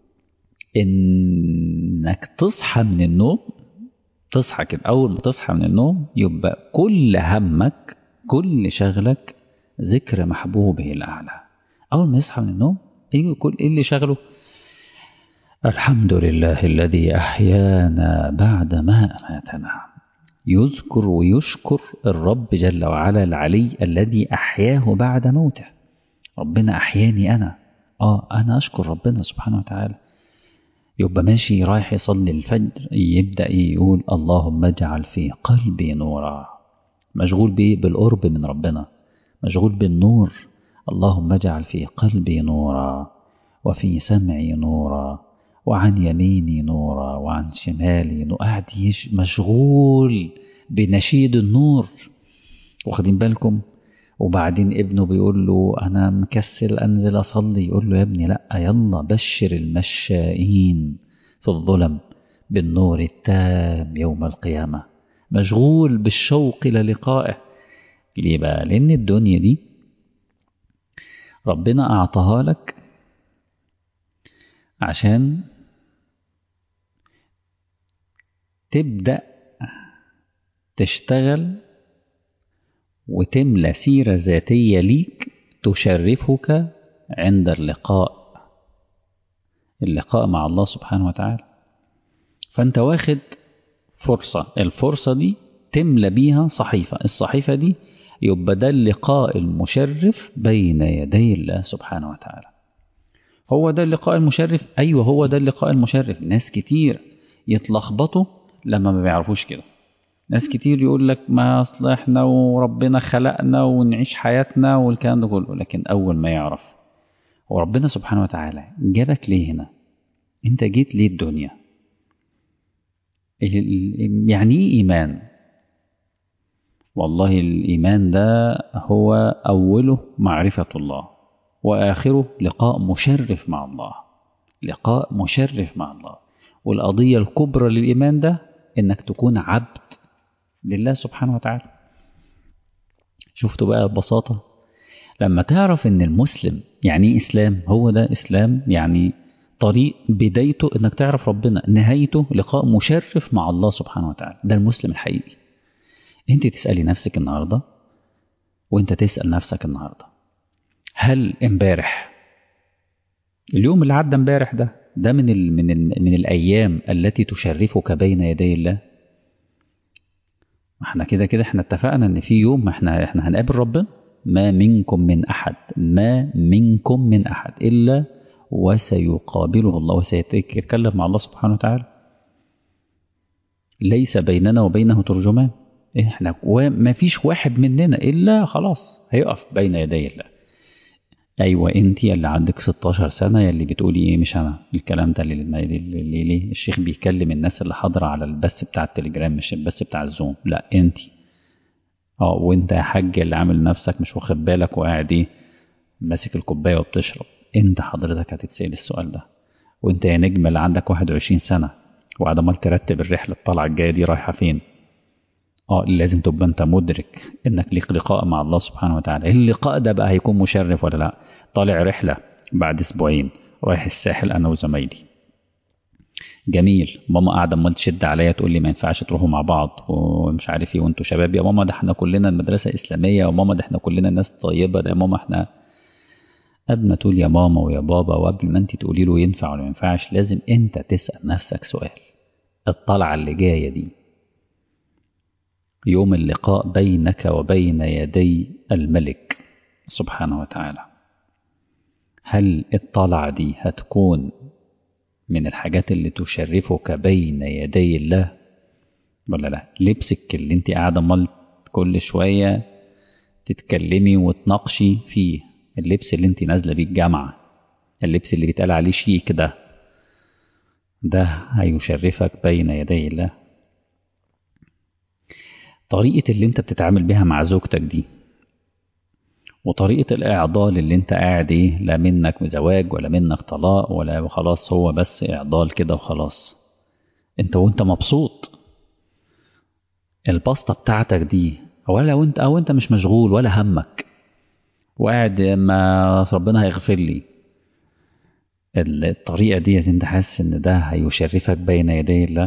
Speaker 1: انك تصحى من النوم، تصحى كده اول ما تصحى من النوم يبقى كل همك كل شغلك ذكر محبوبه الاعلى. اول ما يصحى من النوم ايه كل ايه اللي شغله؟ الحمد لله الذي احيانا بعد ما اماتنا. يذكر ويشكر الرب جل وعلا العلي الذي احياه بعد موته. ربنا احياني انا، انا اشكر ربنا سبحانه وتعالى. يبقى ماشي رايح يصلي الفجر يبدأ يقول اللهم اجعل في قلبي نورا، مشغول بيه بالقرب من ربنا، مشغول بالنور. اللهم اجعل في قلبي نورا وفي سمعي نورا وعن يميني نورا وعن شمالي نورا. قاعد مشغول بنشيد النور، واخدين بالكم؟ وبعدين ابنه بيقول له أنا مكسل أنزل أصلي، يقول له يا ابني لأ، يلا بشر المشائين في الظلم بالنور التام يوم القيامة. مشغول بالشوق إلى لقائه. ليه بقى؟ لأن الدنيا دي ربنا أعطاها لك عشان تبدأ تشتغل وتملى سيرة ذاتية ليك تشرفك عند اللقاء مع الله سبحانه وتعالى. فأنت واخد فرصة، الفرصة دي تملى بيها صحيفة، الصحيفة دي يبقى ده اللقاء المشرف بين يدي الله سبحانه وتعالى. هو ده اللقاء المشرف؟ أيوة هو ده اللقاء المشرف. ناس كتير يتلخبطوا لما ما بيعرفوش كده. ناس كتير يقول لك ما أصل احنا وربنا خلقنا ونعيش حياتنا والكلام ده كله، لكن أول ما يعرف هو ربنا سبحانه وتعالى جابك ليه هنا، انت جيت ليه الدنيا، يعني ايه إيمان؟ والله الإيمان ده هو أوله معرفة الله وآخره لقاء مشرف مع الله، لقاء مشرف مع الله. والقضية الكبرى للإيمان ده إنك تكون عبد لله سبحانه وتعالى. شفتوا بقى ببساطة لما تعرف إن المسلم يعني إيه إسلام؟ هو ده إسلام، يعني طريق بدايته إنك تعرف ربنا، نهايته لقاء مشرف مع الله سبحانه وتعالى. ده المسلم الحقيقي. انت تسألي نفسك النهاردة وانت تسأل نفسك النهاردة، هل امبارح اليوم اللي عدى امبارح ده من الأيام التي تشرفك بين يدي الله؟ احنا كده احنا اتفقنا ان في يوم احنا هنقابل ربنا. ما منكم من أحد إلا وسيقابله الله وسيتكلم مع الله سبحانه وتعالى. ليس بيننا وبينه ترجمان. احنا ما فيش واحد مننا إلا خلاص هيقف بين يدي الله. أيوة انت اللي عندك 16 سنة يلي بتقولي ايه مش أنا الكلام ده اللي الشيخ بيكلم الناس اللي حاضرة على البث بتاع التليجرام مش البث بتاع الزوم. لا انت وانت يا حاج اللي عامل نفسك مش واخد بالك وقاعد ايه ماسك الكوباية وبتشرب، انت حضرتك هتتسأل السؤال ده. وانت يا نجم اللي عندك 21 سنة وقاعد عمال ترتب الرحلة الطالعة الجاية دي رايحة فين، لازم تبقى انت مدرك انك ليك لقاء مع الله سبحانه وتعالى. اللقاء ده بقى هيكون مشرف ولا لا؟ طالع رحلة بعد اسبوعين رايح الساحل انا وزمايلي، جميل. ماما قاعدة امال تشد عليا تقول لي ما ينفعش تروحوا مع بعض ومش عارف ايه وانتوا شباب. يا ماما ده احنا كلنا المدرسة اسلامية، وماما ده احنا كلنا ناس طيبة، ده يا ماما احنا. قبل ما تقول يا ماما ويا بابا وقبل ما انت تقولي له ينفع ولا ما ينفعش لازم انت تسأل نفسك سؤال. الطلعة اللي جاية دي يوم اللقاء بينك وبين يدي الملك سبحانه وتعالى، هل الطلعة دي هتكون من الحاجات اللي تشرفك بين يدي الله ولا لا؟ لبسك اللي انت قاعدة مال كل شوية تتكلمي وتناقشي فيه، اللبس اللي انت نازلة بيه الجامعة، اللبس اللي بيتقال عليه شيك ده هيشرفك بين يدي الله. طريقة اللي انت بتتعامل بها مع زوجتك دي وطريقة الإعضال اللي انت قاعد ايه لا منك زواج ولا منك طلاق ولا خلاص هو بس إعضال كده وخلاص، انت وانت مبسوط البسطة بتاعتك دي، ولا أو أنت مش مشغول ولا همك وقاعد ما ربنا هيغفر لي، الطريقة دي أنت حاسس إن ده هيشرفك بين يدي الله؟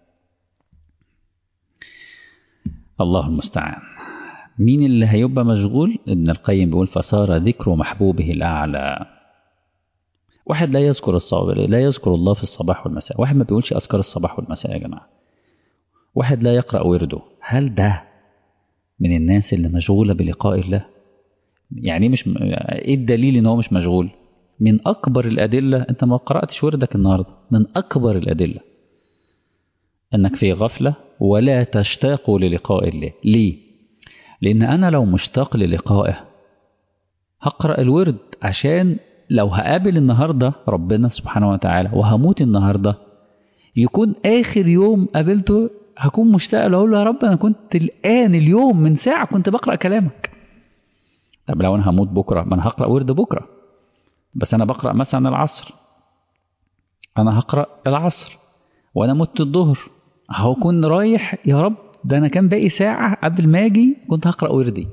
Speaker 1: الله المستعان. مين اللي هيبقى مشغول؟ ابن القيم بيقول فصار ذكر محبوبه الأعلى. واحد لا يذكر لا يذكر الله في الصباح والمساء، واحد ما بيقولش أذكار الصباح والمساء يا جماعة، واحد لا يقرأ ورده، هل ده من الناس اللي مشغولة بلقاء الله؟ يعني مش ايه الدليل ان هو مش مشغول؟ من اكبر الادله، انت ما قراتش وردك النهارده، من اكبر الادله انك في غفله ولا تشتاق للقاء الله. ليه؟ لان انا لو مشتاق للقائه هقرا الورد، عشان لو هقابل النهارده ربنا سبحانه وتعالى وهموت النهارده يكون اخر يوم قابلته، هكون مشتاق له، اقول له يا رب انا كنت الان اليوم من ساعه كنت بقرا كلامك. طب لو انا هموت بكره، ما انا هقرا ورد بكره، بس انا بقرا مثلا العصر، انا هقرا العصر وانا مت الظهر، هكون رايح يا رب ده انا كان باقي ساعه قبل ما اجي كنت هقرا وردي.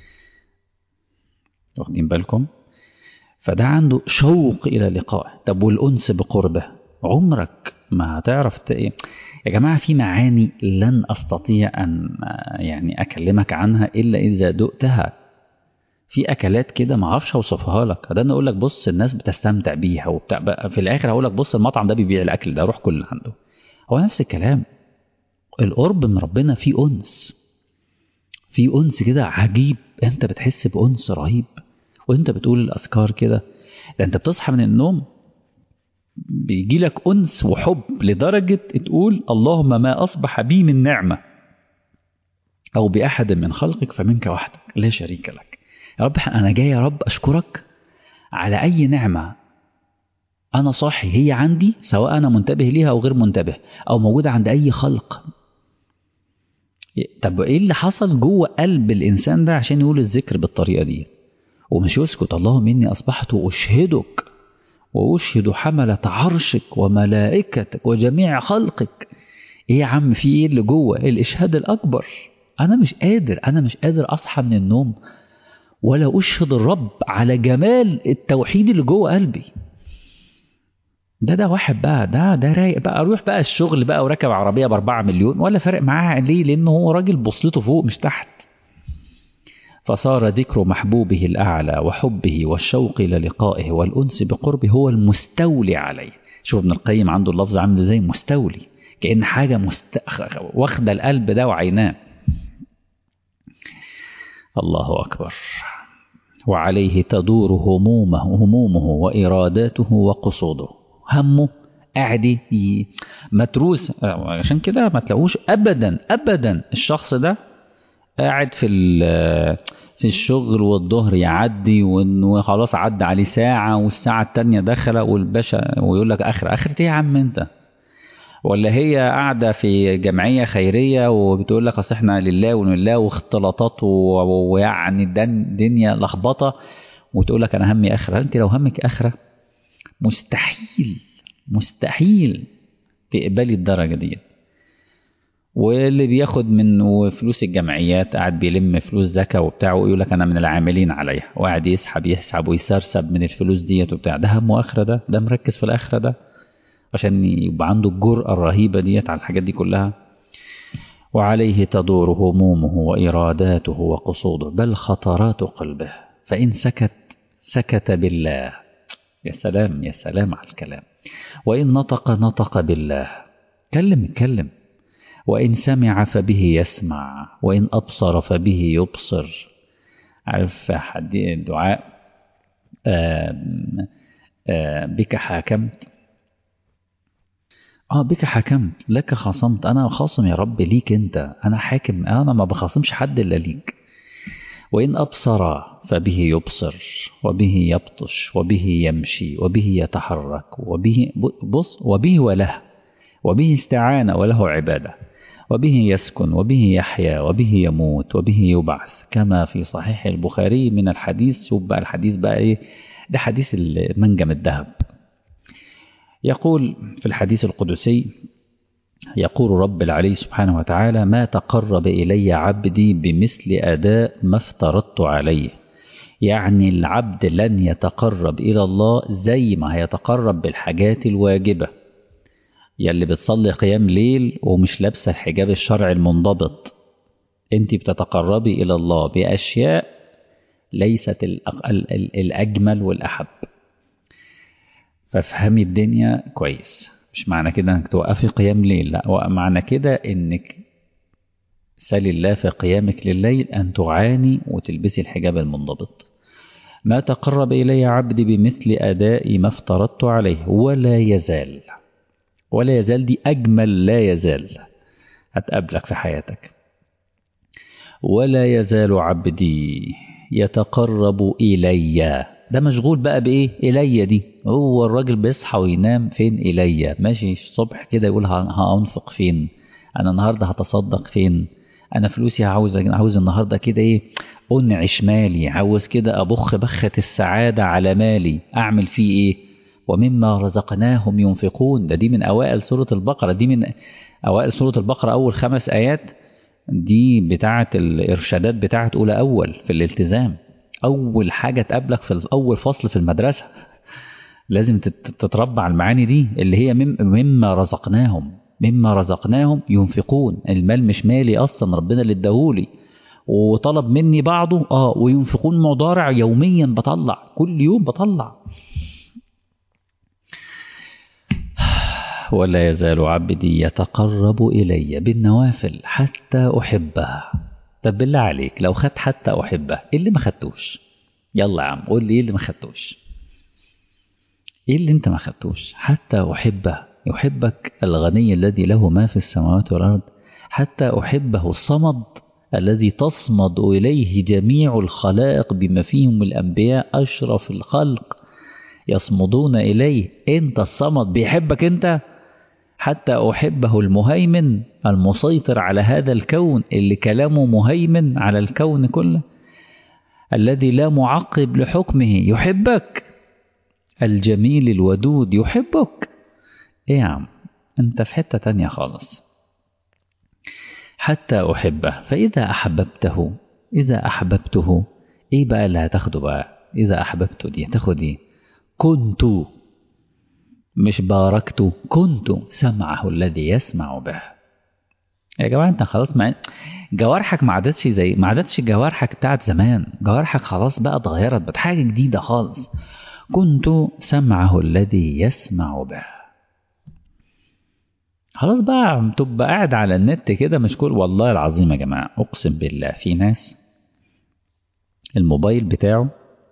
Speaker 1: واخدين بالكم؟ فده عنده شوق الى لقائه. طب والانس بقربه، عمرك ما هتعرف ايه يا جماعه. في معاني لن استطيع ان يعني اكلمك عنها الا اذا دقتها. في اكلات كده ما اعرفش اوصفها لك، ده انا اقول لك بص الناس بتستمتع بيها وبتاع، بقى في الاخر هقول لك بص المطعم ده بيبيع الاكل ده روح كل عنده. هو نفس الكلام، القرب من ربنا فيه انس، فيه انس كده عجيب، انت بتحس بانس رهيب وانت بتقول الاذكار كده. ده انت بتصحى من النوم بيجي لك انس وحب لدرجه تقول اللهم ما اصبح بي من نعمه او باحد من خلقك فمنك وحدك لا شريك لك. يا رب انا جاي يا رب اشكرك على اي نعمه انا صاحي هي عندي، سواء انا منتبه ليها او غير منتبه او موجوده عند اي خلق. طب ايه اللي حصل جوه قلب الانسان ده عشان يقول الذكر بالطريقه دي ومش يسكت؟ اللهم اني اصبحت اشهدك واشهد حمله عرشك وملائكتك وجميع خلقك. ايه يا عم في ايه اللي جوه؟ الاشهاد الاكبر. انا مش قادر اصحى من النوم ولا اشهد الرب على جمال التوحيد اللي جوه قلبي. ده واحد بقى، ده رايق بقى، اروح بقى الشغل بقى وراكب عربيه ب4 مليون ولا فارق معاه. ليه؟ لانه هو راجل بصلته فوق مش تحت. فصار ذكر محبوبه الاعلى وحبه والشوق الى لقائه والانس بقربه هو المستولي عليه. شوف ابن القيم عنده اللفظ عامل زي مستولي، كأن حاجه واخده القلب ده وعيناه. الله اكبر. وعليه تدور همومه واراداته وقصوده. همه قاعد متروس، عشان كده ما تلاقوش ابدا الشخص ده قاعد في الشغل والظهر يعدي وخلاص عدى عليه ساعة والساعة التانية داخلة والباشا ويقول لك آخرة ايه يا عم انت؟ ولا هي قاعدة في جمعية خيرية وبتقول لك اصل احنا لله ولله واختلاطات ويعني الدنيا لخبطة وتقول لك انا همي آخرة. انت لو همك آخرة مستحيل تقبلي الدرجة دي. واللي بياخد من فلوس الجمعيات قاعد بيلم فلوس زكاة وبتاع ويقول لك انا من العاملين عليها، وقاعد يسحب ويسرسب من الفلوس ديت وبتاع. ده همه آخرة؟ ده مركز في الآخرة ده عشان يبقى عنده الجرأة الرهيبة ديت على الحاجات دي كلها. وعليه تدور همومه وإراداته وقصوده بل خطرات قلبه، فإن سكت بالله. يا سلام يا سلام على الكلام. وإن نطق بالله، اتكلم. وإن سمع فبه يسمع، وإن أبصر فبه يبصر. عارف دعاء بك حاكمت، بك حكمت لك خاصمت. أنا خاصم يا رب ليك أنت، أنا حاكم، أنا ما بخاصمش حد إلا ليك. وإن أبصر فبه يبصر وبه يبطش وبه يمشي وبه يتحرك وبه وله وبه استعان وله عبادة وبه يسكن وبه يحيا وبه يموت وبه يبعث كما في صحيح البخاري من الحديث. شوف بقى الحديث بقى ايه ده؟ حديث المنجم الذهب. يقول في الحديث القدسي يقول رب العلي سبحانه وتعالى: ما تقرب إلي عبدي بمثل أداء ما افترضت عليه. يعني العبد لن يتقرب إلى الله زي ما هيتقرب بالحاجات الواجبة. يلي بتصلي قيام ليل ومش لابسة الحجاب الشرعي المنضبط، انت بتتقربي إلى الله بأشياء ليست الأجمل والأحب. فافهمي الدنيا كويس. مش معنى كده انك توقفي قيام ليل، لا، معنى كده انك سالي الله في قيامك لليل أن تعاني وتلبسي الحجاب المنضبط. ما تقرب إلي عبدي بمثل أداء ما افترضت عليه ولا يزال. ولا يزال دي أجمل لا يزال هتقابلك في حياتك. ولا يزال عبدي يتقرب إلي. ده مشغول بقى بإيه؟ إلي دي. هو الراجل بيصحى وينام فين؟ إلي. ماشي الصبح كده يقول هأنفق فين؟ أنا النهاردة هتصدق فين؟ أنا فلوسي عاوز النهاردة كده إيه؟ أنعش مالي، عاوز كده أبخ بخة السعادة على مالي، أعمل فيه إيه؟ ومما رزقناهم ينفقون. دي من أوائل سورة البقرة. دي من أوائل سورة البقرة، أول 5 آيات. دي بتاعة الإرشادات بتاعة أولى أول في الالتزام. أول حاجة تقابلك في أول فصل في المدرسة لازم تتربى على المعاني دي، اللي هي مما رزقناهم ينفقون. المال مش مالي أصلا، ربنا اللي اداهولي وطلب مني بعضه. وينفقون مضارع، يوميا بطلع، كل يوم بطلع. ولا يزال عبدي يتقرب إلي بالنوافل حتى أحبه. طب بالله عليك، لو خد حتى أحبه، إيه اللي ما خدتوش؟ يلا يا عم قول لي إيه اللي ما خدتوش؟ إيه اللي أنت ما خدتوش؟ حتى أحبه. يحبك الغني الذي له ما في السماوات والأرض. حتى أحبه الصمد الذي تصمد إليه جميع الخلائق بما فيهم الأنبياء أشرف الخلق يصمدون إليه. أنت الصمد بيحبك أنت. حتى أحبه المهيمن المسيطر على هذا الكون، اللي كلامه مهيمن على الكون كله، الذي لا معقب لحكمه، يحبك. الجميل الودود يحبك. إيه يا عم، أنت في حتة تانية خالص. حتى أحبه. فإذا أحببته إيه بقى اللي هتاخده بقى؟ إذا أحببته دي هتاخد إيه؟ كنت، مش باركت، كنت سمعه الذي يسمع به. يا جماعة انت خلاص جوارحك ما عادتش جوارحك بتاعت زمان. جوارحك خلاص بقى اتغيرت، بقت حاجة جديدة خالص. كنت سمعه الذي يسمع به. خلاص بقى تبقى قاعد على النت كده مش كل. والله العظيم يا جماعة اقسم بالله في ناس الموبايل بتاعه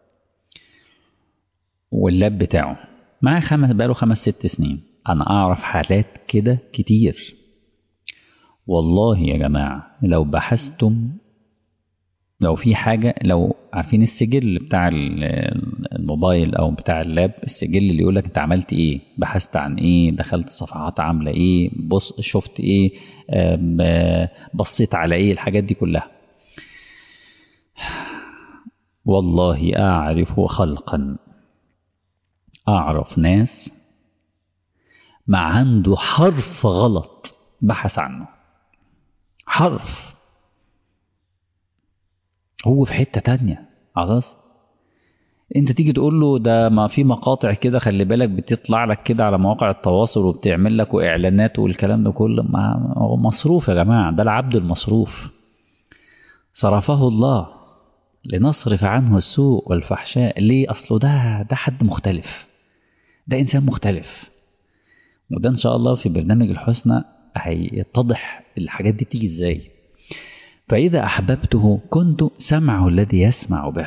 Speaker 1: واللاب بتاعه معاه بقاله 5-6 سنين. انا اعرف حالات كده كتير. والله يا جماعة لو بحثتم، لو في حاجة، لو عارفين السجل بتاع الموبايل أو بتاع اللاب، السجل اللي يقولك أنت عملت إيه، بحثت عن إيه، دخلت صفحات عاملة إيه، بص شفت إيه، بصيت على إيه، الحاجات دي كلها. والله أعرف خلقا، أعرف ناس ما عنده حرف غلط بحث عنه، حرف، هو في حتة تانية خلاص. انت تيجي تقول له ده ما في مقاطع كده خلي بالك بتطلع لك كده على مواقع التواصل وبتعمل لك واعلانات والكلام ده كله، ما هو مصروف يا جماعة. ده العبد المصروف صرفه الله لنصرف عنه السوء والفحشاء. ليه؟ اصله ده حد مختلف، ده انسان مختلف. وده ان شاء الله في برنامج الحسنى هيتضح الحاجات دي بتيجي ازاي. فاذا احببته كنت سمعه الذي يسمع به.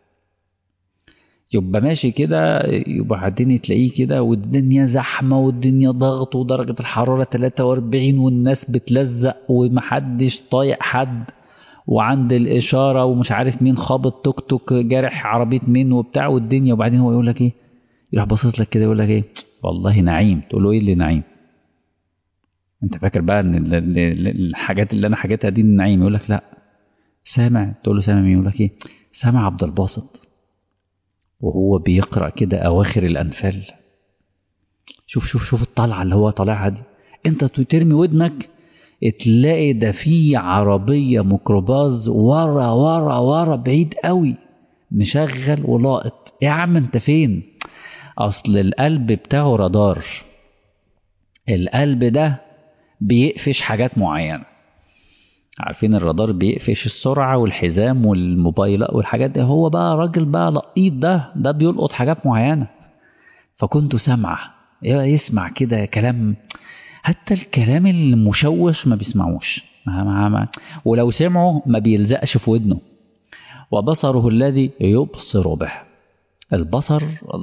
Speaker 1: يبقى ماشي كده، يبقى بعدين تلاقيه كده والدنيا زحمة والدنيا ضغط ودرجة الحرارة 43 والناس بتلزق ومحدش طايق حد، وعند الإشارة ومش عارف مين خابط توك توك جارح عربية مين وبتاع والدنيا. وبعدين هو يقول لك ايه، يروح باصص لك كده يقول لك ايه، والله نعيم. تقول له ايه اللي نعيم؟ انت فاكر بقى ان الحاجات اللي انا حاجاتها دي النعيم؟ يقول لك لا سامع. تقول له سامع مين؟ يقول لك ايه، سامع عبد الباسط وهو بيقرأ كده أواخر الأنفال. شوف الطلعة اللي هو طالعها دي. انت ترمي ودنك تلاقي ده في عربية ميكروباص ورا ورا ورا بعيد قوي مشغل ولاقط. يا عم انت فين؟ اصل القلب بتاعه رادار. القلب ده بيقفش حاجات معينة. عارفين الرادار بيقفش السرعة والحزام والموبايلات والحاجات دي. هو بقى راجل بقى لقيط، ده بيلقط حاجات معينة. فكنت سامعة يسمع كده كلام، حتى الكلام المشوش ما بيسمعوش، ولو سمعه ما بيلزقش في ودنه. وبصره الذي يبصر به. البصر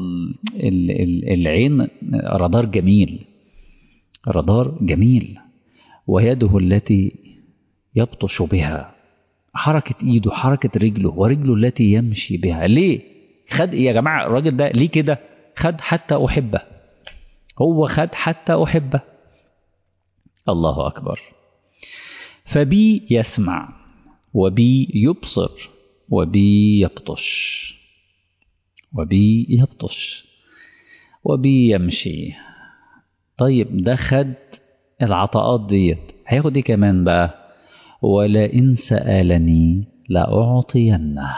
Speaker 1: العين رادار جميل، رادار جميل. ويده التي يبطش بها، حركة ايده حركة رجله، ورجله التي يمشي بها. ليه خد يا جماعة الراجل ده ليه كده؟ خد حتى أحبه. هو خد حتى أحبه. الله أكبر. فبي يسمع، وبي يبصر، وبي يبطش، وبي يبطش، وبي يمشي. طيب ده خد العطاءات ديت، هياخد ايه كمان بقى؟ ولئن سألني لأعطينه.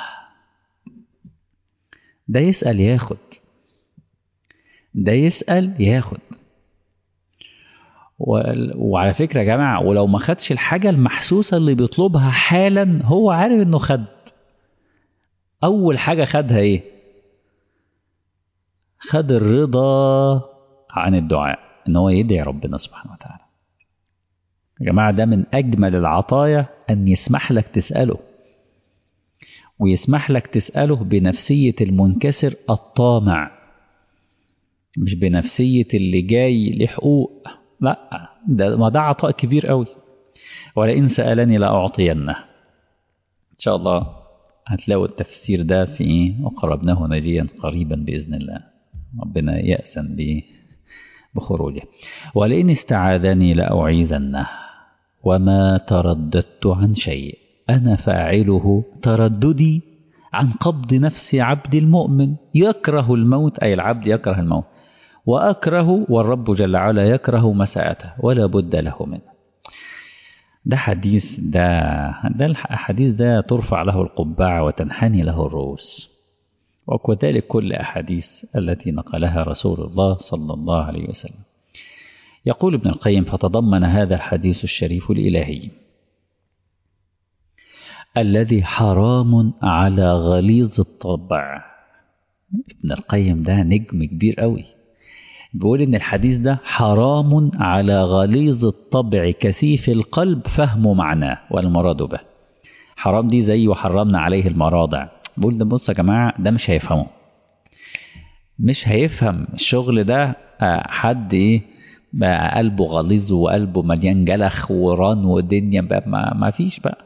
Speaker 1: ده يسأل ياخد، ده يسأل ياخد. وعلى فكرة يا جماعة، ولو ما خدش الحاجة المحسوسة اللي بيطلبها حالا، هو عارف انه خد. اول حاجة خدها ايه؟ خد الرضا عن الدعاء، ان هو يدعي ربنا سبحانه وتعالى. يا جماعة ده من اجمل العطايا، ان يسمح لك تسأله، ويسمح لك تسأله بنفسية المنكسر الطامع، مش بنفسية اللي جاي لحقوق. لا، ما ده عطاء كبير قوي. ولئن سألني لأعطينه. إن شاء الله هتلاقوا التفسير ده في وقربناه نجيا قريبا بإذن الله. ربنا يأذن بخروجه. ولئن استعاذني لأعيذنه وما ترددت عن شيء أنا فاعله ترددي عن قبض نفس عبد المؤمن يكره الموت، أي العبد يكره الموت، وأكره والرب جل وعلا يكره مساءته ولا بد له منه. ده حديث، ده الحديث ده ترفع له القبعة وتنحني له الرؤوس. وكذلك كل أحاديث التي نقلها رسول الله صلى الله عليه وسلم. يقول ابن القيم: فتضمن هذا الحديث الشريف الإلهي الذي حرام على غليظ الطبع. ابن القيم ده نجم كبير قوي، بيقول إن الحديث ده حرام على غليظ الطبع كثيف القلب فهم معناه والمراد به. حرام دي زي وحرمنا عليه المراضع. بقول ده بص يا جماعة، ده مش هيفهمه، مش هيفهم الشغل ده. حد ايه بقى قلبه غليظ وقلبه مليان جلخ وران ودنيا بقى، ما فيش بقى.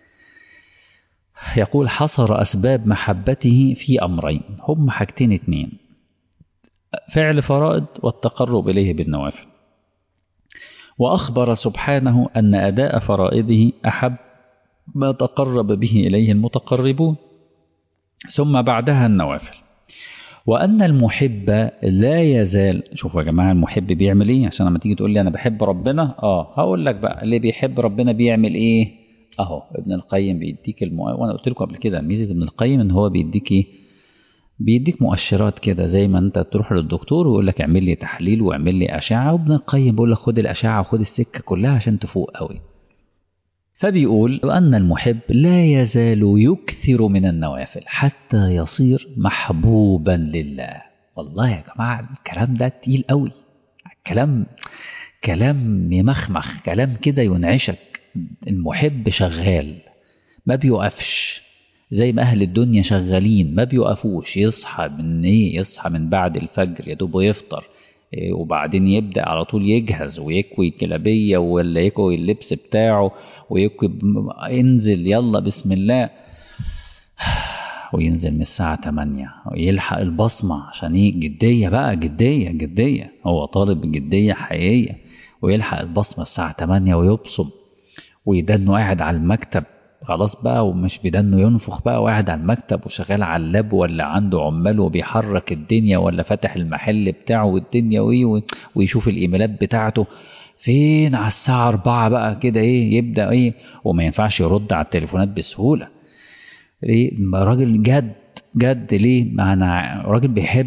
Speaker 1: يقول: حصر أسباب محبته في أمرين، هم حاجتين اتنين: فعل فرائض والتقرب إليه بالنوافل. وأخبر سبحانه أن أداء فرائضه أحب ما تقرب به إليه المتقربون، ثم بعدها النوافل. وأن المحب لا يزال. شوفوا يا جماعة المحب بيعمل إيه، عشان لما تيجي تقول لي أنا بحب ربنا، هقول لك بقى اللي بيحب ربنا بيعمل إيه. أهو ابن القيم بيديك وأنا قلت لكم قبل كده ميزة ابن القيم إن هو بيديك إيه؟ بيديك مؤشرات كده، زي ما أنت تروح للدكتور ويقول لك اعمل لي تحليل واعمل لي أشعة، وابن القيم بيقول لك خد الأشعة وخد السكة كلها عشان تفوق قوي. فبيقول: وأن المحب لا يزال يكثر من النوافل حتى يصير محبوبا لله. والله يا جماعة الكلام ده تقيل قوي، كلام يمخمخ، كلام كده ينعشك. المحب شغال ما بيوقفش، زي ما أهل الدنيا شغالين ما بيوقفوش. يصحى من بعد الفجر يا دوب يفطر، وبعدين يبدأ على طول يجهز ويكوي الجلابية ولا يكوي اللبس بتاعه ويكوي، انزل يلا بسم الله، وينزل من الساعة 8 ويلحق البصمة عشان جدية بقى، جدية هو طالب جدية حقيقية، ويلحق البصمة الساعة 8 ويبصم، ويدنه قاعد على المكتب خلاص بقى، ومش بدنه ينفخ بقى، وقاعد على المكتب وشغال على اللاب، ولا عنده عمال وبيحرك الدنيا، ولا فتح المحل بتاعه والدنيا ويشوف الايميلات بتاعته.
Speaker 2: فين على الساعة 4 بقى كده ايه يبدأ ايه، وما ينفعش يرد على التليفونات بسهولة. ليه؟ راجل جد جد. ليه؟ ما انا راجل بيحب،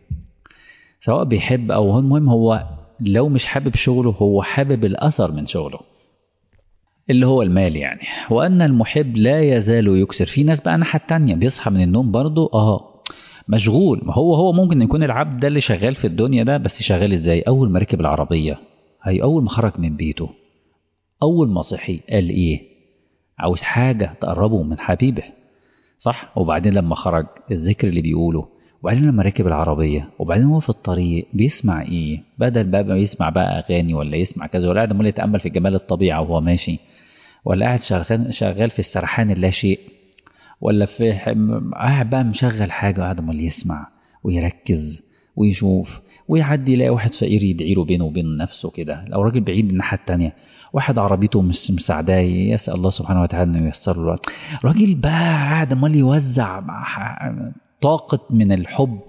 Speaker 2: سواء بيحب او هو المهم هو لو مش حابب شغله هو حابب الاثر من شغله اللي هو المال يعني. وان المحب لا يزال يكسر. في ناس بقى الناحية التانية بيصحى من النوم برضه مشغول. ما هو ممكن يكون العبد ده اللي شغال في الدنيا ده، بس شغال ازاي؟ اول ما ركب العربية، هي اول ما خرج من بيته، اول ما صحي قال ايه؟ عاوز حاجة تقربه من حبيبه، صح؟ وبعدين لما خرج الذكر اللي بيقوله، وبعدين لما ركب العربية، وبعدين هو في الطريق بيسمع ايه؟ بدل بقى ما يسمع بقى اغاني ولا يسمع كذا، ولا قاعد عمال يتأمل في جمال الطبيعة وهو ماشي، ولا قاعد شغال في السرحان اللا شيء، ولا قاعد بقى مشغل حاجة وقاعد عمال يسمع ويركز ويشوف، ويعدي يلاقي واحد فقير يدعي له بينه وبين نفسه كده، لو راجل بعيد الناحية التانية واحد عربيته مش مساعداه يسأل الله سبحانه وتعالى انه ييسر له. راجل بقى قاعد عمال يوزع طاقة من الحب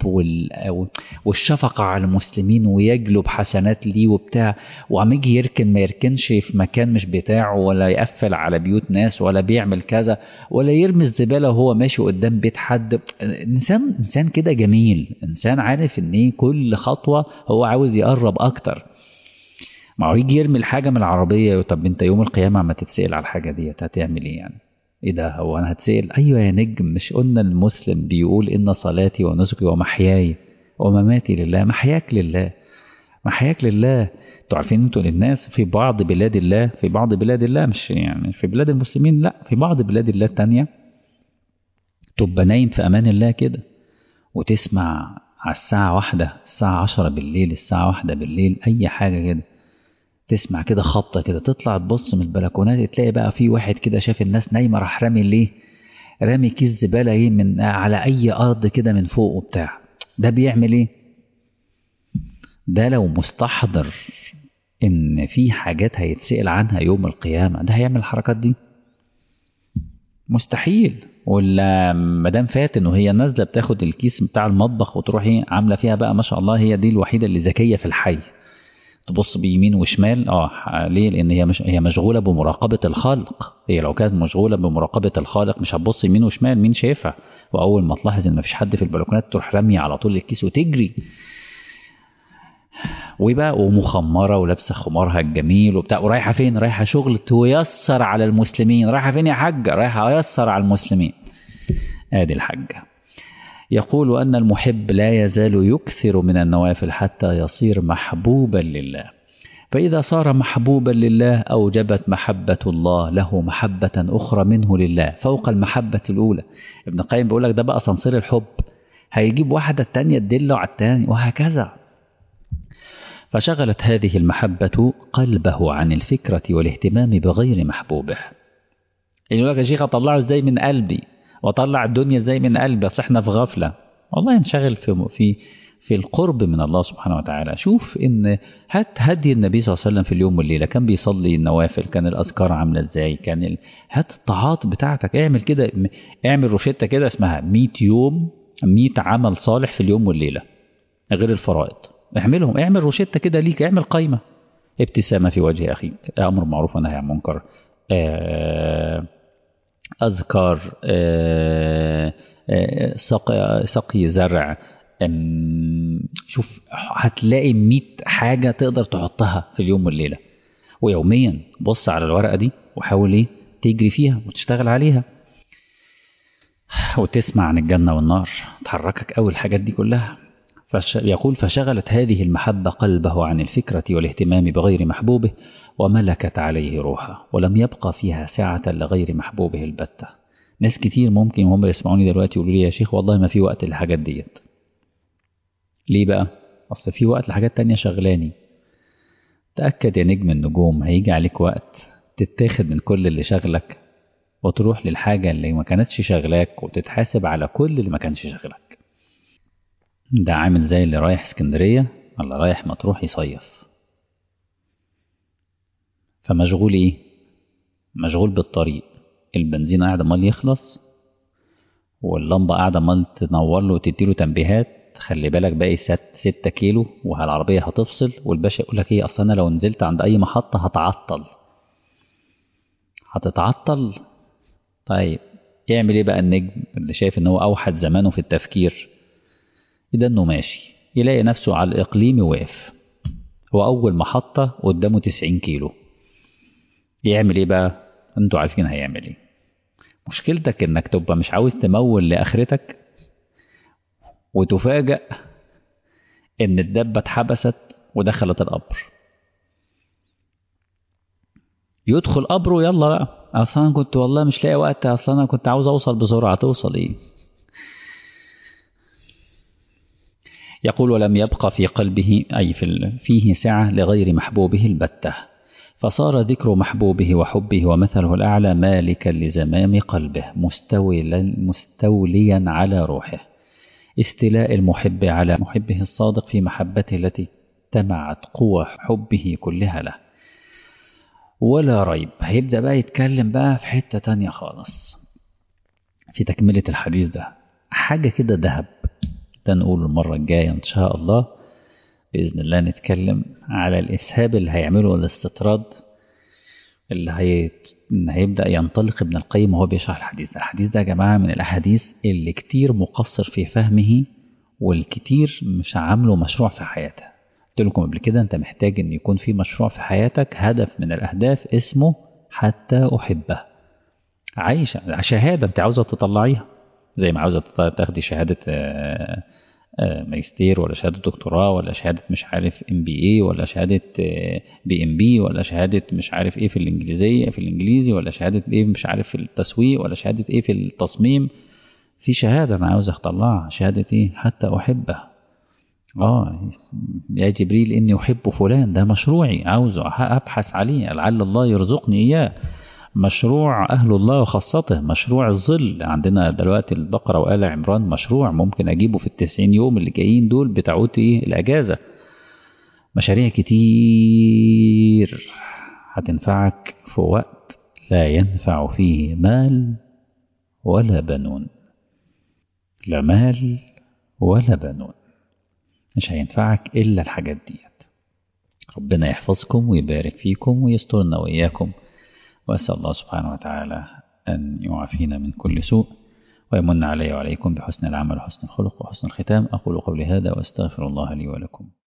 Speaker 2: والشفقة على المسلمين، ويجلب حسنات ليه وبتاع، وعم يجي يركن ما يركنش في مكان مش بتاعه، ولا يقفل على بيوت ناس، ولا بيعمل كذا، ولا يرمي الزبالة وهو ماشي قدام بيت حد. إنسان كده جميل، إنسان عارف إن إيه كل خطوة هو عاوز يقرب أكتر. ما هو يجي يرمي الحاجة من العربية. طب أنت يوم القيامة عم تتسأل على الحاجة دي هتعمل إيه يعني؟ ايه ده؟ هو انا هتسأل؟ ايوه يا نجم، مش قلنا المسلم بيقول ان صلاتي ونسكي ومحياي ومماتي لله؟ محياك لله، محياك لله. انتوا عارفين انتوا للناس في بعض بلاد الله، في بعض بلاد الله مش يعني في بلاد المسلمين، لا في بعض بلاد الله التانية تبقى نايم في امان الله كده، وتسمع على الساعة 1 الساعة 10 بالليل الساعة 1 بالليل اي حاجة كده، تسمع كده خبطة كده، تطلع تبص من البلكونات تلاقي بقى في واحد كده شاف الناس نايمة راح رامي ليه، رامي كيس زبالة ايه من على اي ارض كده من فوق وبتاع. ده بيعمل ايه؟ ده لو مستحضر ان في حاجات هيتسأل عنها يوم القيامة ده هيعمل الحركات دي؟ مستحيل. ولا مدام فات انه هي نازلة بتاخد الكيس بتاع المطبخ وتروح ايه عاملة فيها بقى ما شاء الله، هي دي الوحيدة اللي ذكية في الحي، تبص بيمين وشمال. ليه؟ لان هي مشغوله بمراقبه الخالق. هي لو كانت مشغوله بمراقبه الخالق مش هتبص يمين وشمال، مين شايفها؟ واول ما تلاحظ ان مفيش حد في البلكونات تروح راميه على طول الكيس وتجري، وبقى ومخمره ولابسه خمارها الجميل وبتاع، ورايحه فين؟ رايحه شغل تيسر على المسلمين. رايحه فين يا حاجه؟ رايحه ايسر على المسلمين. ادي الحاجه. يقول ان المحب لا يزال يكثر من النوافل حتى يصير محبوبا لله، فإذا صار محبوبا لله أوجبت محبة الله له محبة أخرى منه لله فوق المحبة الأولى. ابن القيم بيقول لك ده بقى صنصير الحب، هيجيب واحدة التانية تدله على التاني وهكذا. فشغلت هذه المحبة قلبه عن الفكرة والاهتمام بغير محبوبه. يقول لك يا شيخ أطلعه ازاي من قلبي، وأطلع الدنيا ازاي من قلبي، أصل احنا في غفلة. والله ينشغل في القرب من الله سبحانه وتعالى. شوف ان هات هدي النبي صلى الله عليه وسلم في اليوم والليله، كان بيصلي النوافل، كان الاذكار عامله ازاي، كان هات الطاعات بتاعتك، اعمل كده، اعمل روشته كده اسمها 100 يوم 100 عمل صالح في اليوم والليله غير الفرائض، اعملهم. اعمل روشته كده ليك، اعمل قائمه. ابتسامه في وجه اخيك، امر معروف ونهي عن منكر، اذكار، سقي زرع. شوف هتلاقي 100 حاجة تقدر تحطها في اليوم والليلة، ويوميا بص على الورقة دي وحاول ايه تجري فيها وتشتغل عليها وتسمع عن الجنة والنار، تحركك أول الحاجات دي كلها. يقول فشغلت هذه المحبة قلبه عن الفكرة والاهتمام بغير محبوبه وملكت عليه روحه، ولم يبقى فيها سعة لغير محبوبه البتة. ناس كتير ممكن هم يسمعوني دلوقتي يقولوا لي يا شيخ والله ما في وقت للحاجات ديت. ليه بقى؟ أصل في وقت لحاجات تانية شغلاني. تأكد يا نجم النجوم هيجي عليك وقت تتاخد من كل اللي شغلك وتروح للحاجة اللي ما كانتش شغلاك، وتتحاسب على كل اللي ما كانش شغلك. ده عامل زي اللي رايح اسكندرية ولا رايح مطروح يصيف، فمشغول ايه؟ مشغول بالطريق، البنزين قاعد عمال يخلص، واللمبة قاعدة عمال تنور له وتديله تنبيهات خلي بالك باقي 6 كيلو والعربية هتفصل، والباشا يقول لك ايه، اصل انا لو نزلت عند اي محطة هتتعطل. طيب يعمل ايه بقى النجم اللي شايف ان هو اوحد زمانه في التفكير؟ ده انه ماشي يلاقي نفسه على الاقليم واقف، هو اول محطة قدامه 90 كيلو، يعمل ايه بقى؟ انتوا عارفين هيعمل ايه. مشكلتك انك تبقى مش عاوز تمول لاخرتك، وتفاجأ ان الدبة اتحبست ودخلت القبر. يدخل قبره، يلا بقى، اصلا انا كنت والله مش لاقي وقت، اصلا انا كنت عاوز اوصل بسرعة. توصل ايه؟ يقول ولم يبقى في قلبه أي فيه سعة لغير محبوبه البتة، فصار ذكر محبوبه وحبه ومثله الأعلى مالكا لزمام قلبه مستوليا على روحه، استيلاء المحب على محبه الصادق في محبته التي اجتمعت قوى حبه كلها له. ولا ريب هيبدأ بقى يتكلم بقى في حتة تانية خالص في تكملة الحديث ده، حاجة كده ذهب. ده نقول المرة الجاية إن شاء الله بإذن الله، نتكلم على الإسهاب اللي هيعمله الاستطراد اللي هيبدأ ينطلق ابن القيم وهو بيشرح الحديث ده. الحديث ده يا جماعة من الأحاديث اللي كتير مقصر في فهمه، والكتير مش عامله مشروع في حياته. قلت لكم قبل كده أنت محتاج أن يكون في مشروع في حياتك، هدف من الأهداف اسمه حتى أحبه. عايشة شهادة أنت عاوزة تطلعيها، زي ما عاوزة تاخدي شهادة ماجستير، ولا شهادة دكتوراه، ولا شهادة مش عارف MBA، ولا شهادة BMB، ولا شهادة مش عارف ايه في الانجليزي، ولا شهادة ايه مش عارف في التسويق، ولا شهادة ايه في التصميم. في شهادة انا عاوز اطلعها، شهادة ايه؟ حتى احبه. يا جبريل اني احب فلان، ده مشروعي عاوزه ابحث عليه لعل الله يرزقني اياه. مشروع أهل الله وخاصته، مشروع الظل عندنا دلوقتي البقرة وآل عمران، مشروع ممكن أجيبه في 90 يوم اللي جايين دول بتاعت الأجازة. مشاريع كتير هتنفعك في وقت لا ينفع فيه مال ولا بنون. لا مال ولا بنون، مش هينفعك إلا الحاجات ديت. ربنا يحفظكم ويبارك فيكم ويسترنا وإياكم، وأسأل الله سبحانه وتعالى أن يعافينا من كل سوء، ويمن علي وعليكم بحسن العمل وحسن الخلق وحسن الختام. أقول قولي هذا وأستغفر الله لي ولكم.